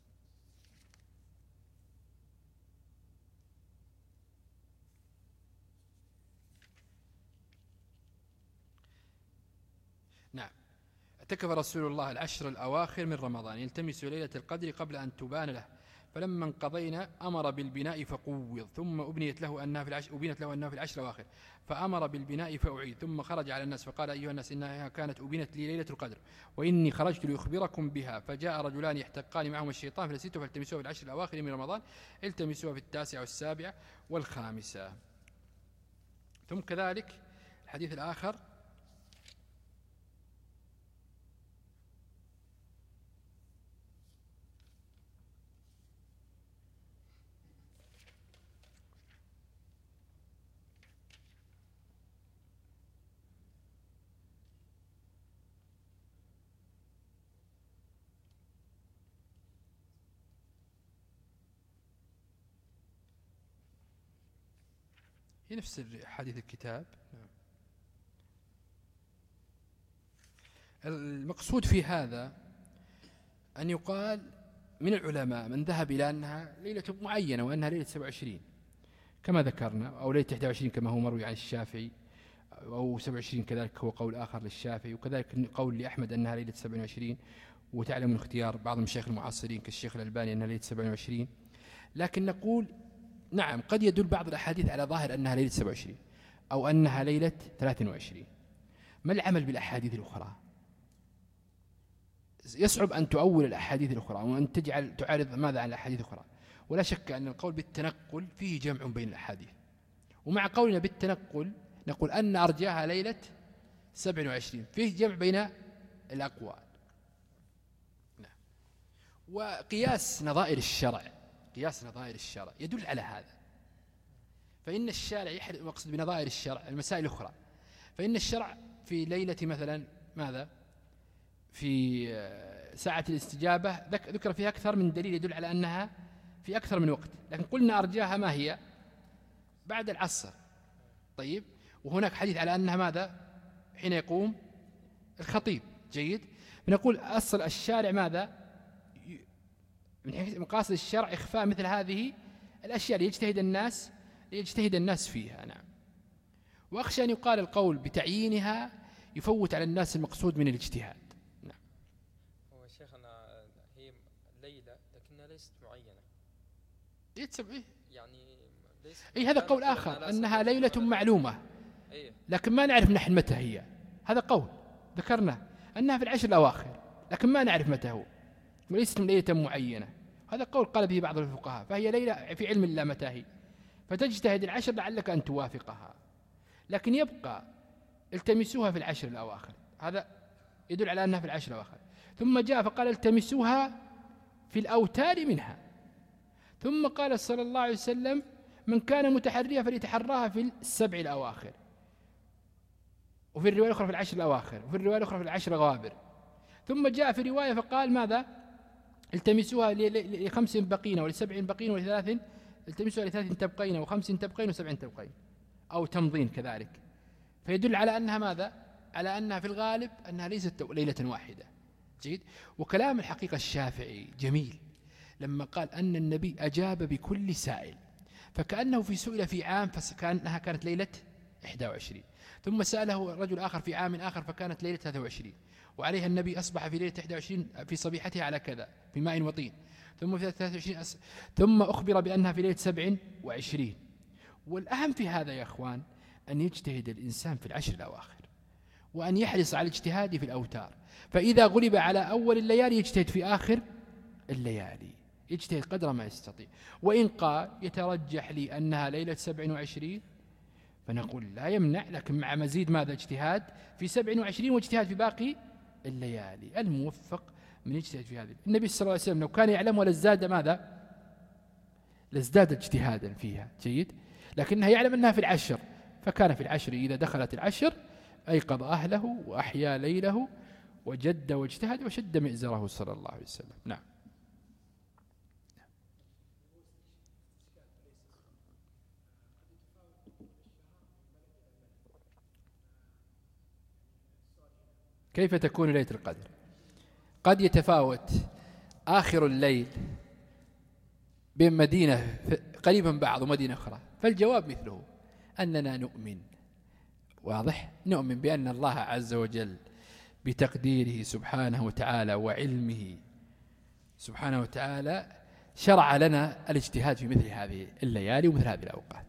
نعم. اعتكف رسول الله العشر الأواخر من رمضان يلتمس ليلة القدر قبل أن تبان له، فلما انقضينا أمر بالبناء فقوض، ثم أبنيت له أنها في العشر أبنت له أنها في العشر الأواخر، فأمر بالبناء فأعيد، ثم خرج على الناس فقال: أيها الناس، إنها كانت أبنت لي ليلة القدر، وإني خرجت لأخبركم بها. فجاء رجلان يحتقان معهم الشيطان فنسيته، فالتمسوها في العشر الأواخر من رمضان، التمسوها في التاسعة والسابعة والخامسة. ثم كذلك الحديث الآخر: هي نفس حديث الكتاب. المقصود في هذا أن يقال من العلماء من ذهب إلى أنها ليلة معينة وأنها ليلة سبع وعشرين كما ذكرنا، أو ليلة إحدى وعشرين كما هو مروي عن الشافعي، أو سبع وعشرين كذلك هو قول آخر للشافعي، وكذلك قول لأحمد أنها ليلة سبع وعشرين. وتعلم من اختيار بعض المشايخ المعاصرين كالشيخ الألباني أنها ليلة سبع وعشرين. لكن نقول نعم، قد يدل بعض الأحاديث على ظاهر أنها ليلة سبع وعشرين أو أنها ليلة ثلاث وعشرين. ما العمل بالأحاديث الأخرى؟ يصعب أن تؤول الأحاديث الأخرى وأن تجعل تعارض ماذا عن الأحاديث الأخرى. ولا شك أن القول بالتنقل فيه جمع بين الأحاديث، ومع قولنا بالتنقل نقول أن أرجاها ليلة سبع وعشرين، فيه جمع بين الأقوال. نعم. وقياس نظائر الشرع قياس نظائر الشرع يدل على هذا. فإن الشارع يحرم، مقصد بنظائر الشرع المسائل الأخرى، فإن الشرع في ليلة مثلا ماذا في ساعة الاستجابة ذكر فيها أكثر من دليل يدل على أنها في أكثر من وقت، لكن قلنا أرجاها ما هي بعد العصر. طيب، وهناك حديث على أنها ماذا حين يقوم الخطيب. جيد، بنقول أصل الشارع ماذا من مقاصد الشرع إخفاء مثل هذه الأشياء ليجتهد الناس ليجتهد الناس فيها. نعم. وأخشى أن يقال القول بتعيينها يفوت على الناس المقصود من الاجتهاد. نعم. هو شيخنا هي ليلة لكنها ليست معينة. يتسب إيه؟ يعني ليست إيه، هذا قول آخر أنها ليلة معلومة، إيه؟ لكن ما نعرف نحن متى هي. هذا قول ذكرنا أنها في العشر الأواخر، لكن ما نعرف متى هو، وليست ليلة معينة. هذا قول قال به بعض الفقهاء، فهي ليلة في علم الله متى هي، فتجتهد العشر لعلك أن توافقها، لكن يبقى التمسوها في العشر الأواخر. هذا يدل على أنها في العشر الأواخر. ثم جاء فقال التمسوها في الأوتار منها. ثم قال صلى الله عليه وسلم من كان متحريها فليتحراها في السبع الأواخر، وفي الرواية الأخرى في العشر الأواخر، وفي الرواية الأخرى في العشر الغوابر. ثم جاء في رواية فقال ماذا التمسوها لخمس بقين ولسبع بقين ولثلاث، التمسوها لثلاث تبقين وخمس تبقين وسبع تبقين، أو تمضين كذلك. فيدل على أنها ماذا على أنها في الغالب أنها ليست ليلة واحدة. جيد. وكلام الحقيقة الشافعي جميل لما قال أن النبي أجاب بكل سائل، فكأنه في سئل في عام فكأنها كانت ليلة إحدى وعشرين، ثم سأله رجل آخر في عام آخر فكانت ليلة ثلاثة وعشرين، وعليها النبي أصبح في ليلة إحدى وعشرين في صبيحتها على كذا في ماء وطين، ثم في ثلاثة وعشرين أس... ثم أخبر بأنها في ليلة سبع وعشرين. والأهم في هذا يا أخوان أن يجتهد الإنسان في العشر الأواخر، وأن يحرص على الاجتهاد في الأوتار. فإذا غلب على أول الليالي يجتهد في آخر الليالي، يجتهد قدر ما يستطيع. وإن قال يترجح لي أنها ليلة سبع وعشرين فنقول لا يمنع، لكن مع مزيد ماذا اجتهاد في سبع وعشرين واجتهاد في باقي الليالي. الموفق من يجتهد في هذه. النبي صلى الله عليه وسلم لو كان يعلم ولازداد ماذا لازداد اجتهادا فيها. جيد. لكنها يعلم أنها في العشر، فكان في العشر إذا دخلت العشر أيقظ أهله وأحيا ليله وجد واجتهد وشد مئزره صلى الله عليه وسلم. نعم. كيف تكون ليلة القدر؟ قد يتفاوت آخر الليل بين مدينة قريبا بعض ومدينة أخرى، فالجواب مثله أننا نؤمن، واضح، نؤمن بأن الله عز وجل بتقديره سبحانه وتعالى وعلمه سبحانه وتعالى شرع لنا الاجتهاد في مثل هذه الليالي ومثل هذه الأوقات.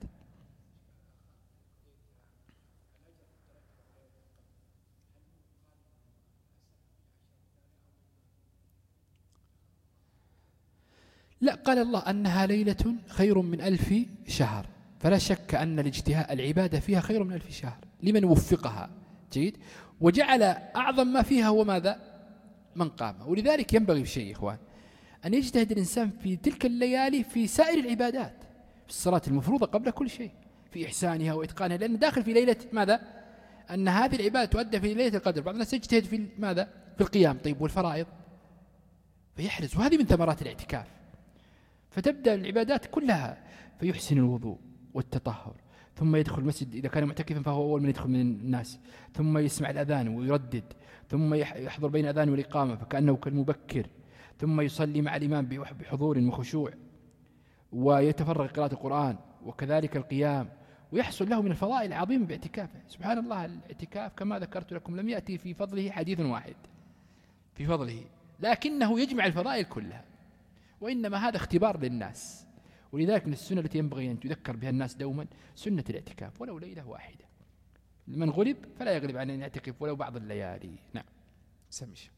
لا، قال الله أنها ليلة خير من ألف شهر، فلا شك أن الاجتهاد العبادة فيها خير من ألف شهر لمن وفقها. جيد. وجعل أعظم ما فيها هو ماذا من قام. ولذلك ينبغي بشيء إخوان أن يجتهد الإنسان في تلك الليالي في سائر العبادات، في الصلاة المفروضة قبل كل شيء، في إحسانها وإتقانها، لأن داخل في ليلة ماذا أن هذه العبادة تؤدى في ليلة القدر. بعض الناس يجتهد في ماذا في القيام طيب والفرائض فيحرز، وهذه من ثمرات الاعتكاف. فتبدأ العبادات كلها، فيحسن الوضوء والتطهر، ثم يدخل المسجد إذا كان معتكفا فهو أول من يدخل من الناس، ثم يسمع الأذان ويردد، ثم يحضر بين الأذان والإقامة فكأنه كالمبكر، ثم يصلي مع الإمام بحضور وخشوع، ويتفرغ قراءة القرآن وكذلك القيام، ويحصل له من الفضائل العظيمة باعتكافه. سبحان الله، الاعتكاف كما ذكرت لكم لم يأتي في فضله حديث واحد في فضله، لكنه يجمع الفضائل كلها، وإنما هذا اختبار للناس. ولذلك من السنة التي ينبغي أن تذكر بها الناس دوما سنة الاعتكاف ولو ليلة واحدة. من غلب فلا يغلب عن أن يعتكف ولو بعض الليالي. نعم. سمش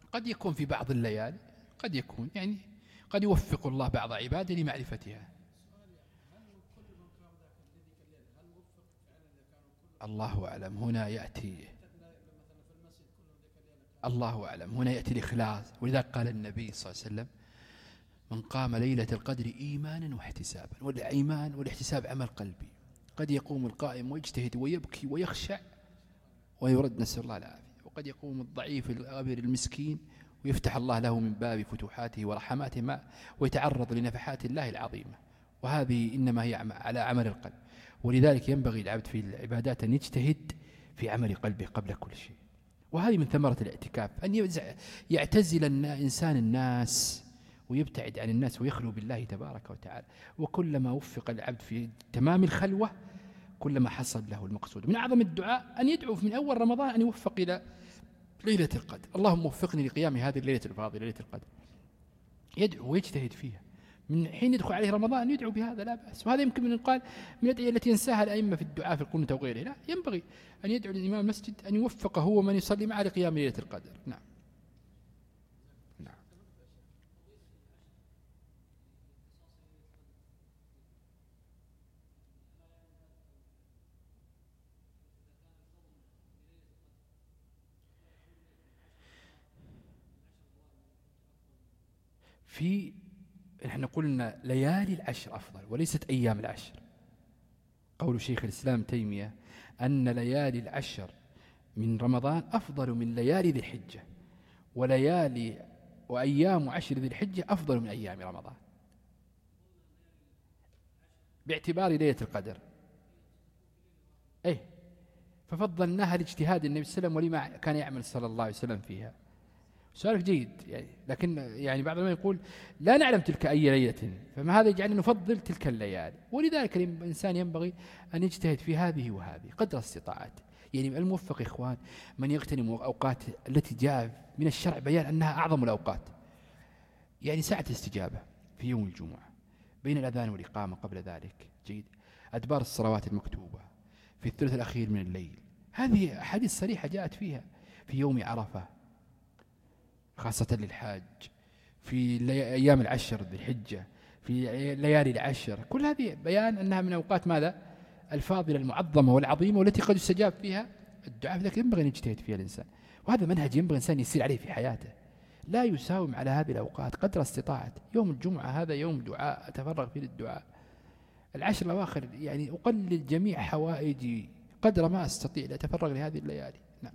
قد يكون في بعض الليالي، قد يكون يعني قد يوفق الله بعض عباده لمعرفتها. الله أعلم. هنا يأتي الله أعلم هنا يأتي الإخلاص. ولذلك قال النبي صلى الله عليه وسلم: من قام ليلة القدر إيمانا واحتسابا. والإيمان والاحتساب عمل قلبي. قد يقوم القائم ويجتهد ويبكي ويخشع ويرد، نسأل الله العافية. وقد يقوم الضعيف الغابر المسكين ويفتح الله له من باب فتوحاته ورحماته ما ويتعرض لنفحات الله العظيمة. وهذه إنما هي على عمل القلب. ولذلك ينبغي العبد في العبادات أن يجتهد في عمل قلبه قبل كل شيء. وهذه من ثمرة الاعتكاف، أن يعتزل الإنسان الناس ويبتعد عن الناس ويخلو بالله تبارك وتعالى. وكلما وفق العبد في تمام الخلوة كلما حصل له المقصود. من أعظم الدعاء أن يدعو من أول رمضان أن يوفق إلى ليلة القدر. اللهم وفقني لقيام هذه الليلة الفاضلة ليلة القدر. يدعو ويجتهد فيها من حين يدخل عليه رمضان، يدعو بهذا لا بأس. وهذا يمكن من يقال من الأدعية التي ينساها الأئمة في الدعاء في القنوت وغيره. لا، ينبغي أن يدعو الإمام المسجد أن يوفقه هو من يصلي معه لقيام ليلة القدر. نعم نعم. في نحن قلنا ليالي العشر أفضل وليست أيام العشر. قول شيخ الإسلام تيمية أن ليالي العشر من رمضان أفضل من ليالي ذي الحجة، وليالي وأيام عشر ذي الحجة أفضل من أيام رمضان باعتبار ليلة القدر. إيه، ففضلناها لاجتهاد النبي صلى الله عليه وسلم ولما كان يعمل صلى الله عليه وسلم فيها. سؤالك جيد يعني، لكن يعني بعض ما يقول لا نعلم تلك أي ليلة، فما هذا يجعلنا نفضل تلك الليالي. ولذلك الإنسان ينبغي أن يجتهد في هذه وهذه قدر استطاعته. يعني الموفق إخوان من يغتنم أوقات التي جاء من الشرع بيان أنها أعظم الأوقات. يعني ساعة الاستجابة في يوم الجمعة بين الأذان والإقامة، قبل ذلك جيد، أدبار الصلوات المكتوبة في الثلث الأخير من الليل، هذه أحاديث صريحة جاءت فيها. في يوم عرفة خاصة للحاج، في أيام العشر ذي الحجة، في ليالي العشر، كل هذه بيان أنها من أوقات ماذا؟ الفاضلة المعظمة والعظيمة والتي قد يستجاب فيها الدعاء. فذلك ينبغي أن يجتهد فيها الإنسان، وهذا منهج ينبغي الإنسان يسير عليه في حياته، لا يساوم على هذه الأوقات قدر استطاعته. يوم الجمعة هذا يوم دعاء أتفرغ فيه للدعاء. العشر الأواخر يعني أقلل جميع حوائجي قدر ما أستطيع لأتفرغ لهذه الليالي. نعم.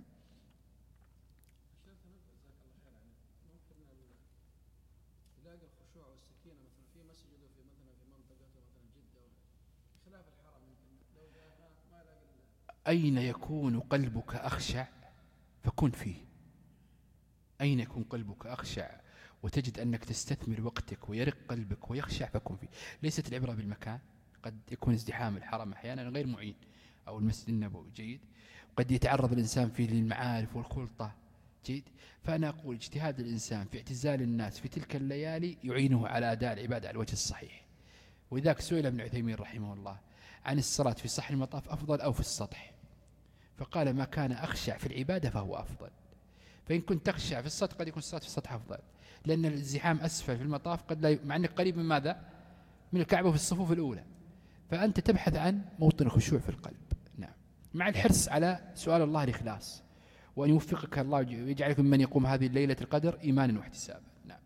أين يكون قلبك أخشع فكن فيه. أين يكون قلبك أخشع وتجد أنك تستثمر وقتك ويرق قلبك ويخشع فكن فيه. ليست العبرة بالمكان، قد يكون ازدحام الحرم أحيانا غير معين أو المسجد النبوي جيد، وقد يتعرض الإنسان فيه للمعارف والخلطة جيد. فأنا أقول اجتهاد الإنسان في اعتزال الناس في تلك الليالي يعينه على أداء العبادة على الوجه الصحيح. وذاك سئل ابن عثيمين رحمه الله عن الصلاة في صحن المطاف أفضل أو في السطح، فقال ما كان أخشع في العبادة فهو أفضل. فإن كنت تخشع في السطح قد يكون الصلاة في السطح أفضل، لأن الزحام أسفل في المطاف قد لا ي... مع أنك قريب من ماذا؟ من الكعبة في الصفوف الأولى، فأنت تبحث عن موطن الخشوع في القلب. نعم، مع الحرص على سؤال الله الإخلاص، وأن يوفقك الله ويجعلك من يقوم هذه الليلة القدر إيمانا واحتسابا. نعم.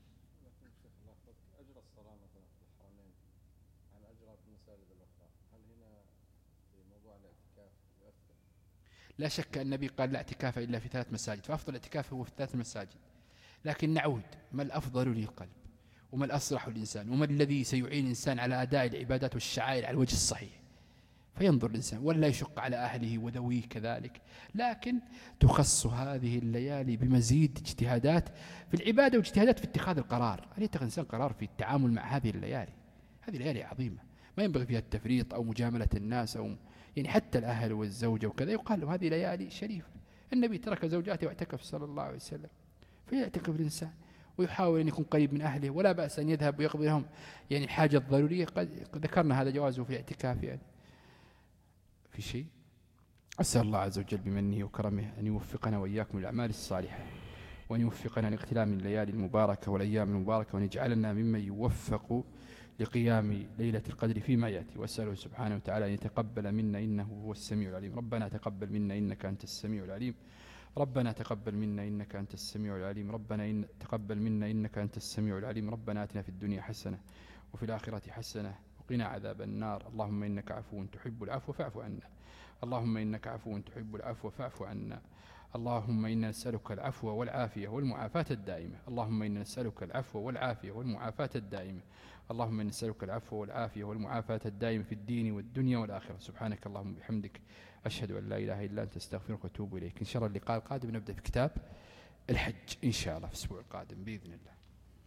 لا شك أن النبي قال لا اعتكاف إلا في ثلاث مساجد، فأفضل الاعتكاف هو في ثلاث مساجد. لكن نعود، ما الأفضل للقلب وما الأصلح للإنسان وما الذي سيعين الإنسان على أداء العبادات والشعائر على الوجه الصحيح، فينظر الإنسان ولا يشق على أهله وذويه كذلك. لكن تخص هذه الليالي بمزيد اجتهادات في العبادة واجتهادات في اتخاذ القرار، أن يتخذ الإنسان قرار في التعامل مع هذه الليالي. هذه الليالي عظيمة ما ينبغي فيها التفريط أو مجاملة الناس، أو يعني حتى الأهل والزوجة وكذا يقال له هذه ليالي شريفة. النبي ترك زوجاته واعتكف صلى الله عليه وسلم، فيعتكف الإنسان ويحاول أن يكون قريب من أهله، ولا بأس أن يذهب ويقضي لهم يعني حاجة ضرورية. قد ذكرنا هذا جوازه في الاعتكاف يعني في شيء. أسأل الله عز وجل بمنه وكرمه أن يوفقنا وإياكم للأعمال الصالحة وأن يوفقنا لاغتنام الليالي المباركة والأيام المباركة، وأن يجعلنا ممن يوفق لقيام ليلة القدر فيما يأتي. وأسأله سبحانه وتعالى أن يتقبل منا إنه هو السميع العليم. ربنا تقبل منا إنك أنت السميع العليم. ربنا تقبل منا إنك أنت السميع العليم. ربنا إن تقبل منا إنك أنت السميع العليم. ربنا آتنا في الدنيا حسنة وفي الآخرة حسنة وقنا عذاب النار. اللهم إنك عفو تحب العفو فاعف عنا. اللهم إنك عفو تحب العفو فاعف عنا. اللهم إنا نسألك العفو والعافية والمعافاة الدائمة. اللهم إنا نسألك العفو والعافية والمعافاة الدائمة. اللهم إنا نسألك العفو والعافية والمعافاة الدائمة في الدين والدنيا والآخرة. سبحانك اللهم وبحمدك أشهد أن لا إله إلا أنت أستغفرك وأتوب إليك. إن شاء الله اللقاء القادم نبدأ في كتاب الحج إن شاء الله في الأسبوع القادم بإذن الله.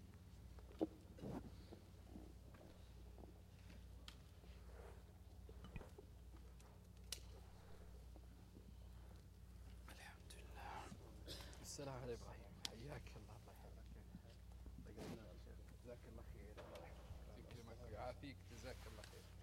السلام على إبراهيم، حياك الله. الله يحفظك. جزاك الله خير. الله يحفظك ويعافيك. جزاك الله خير.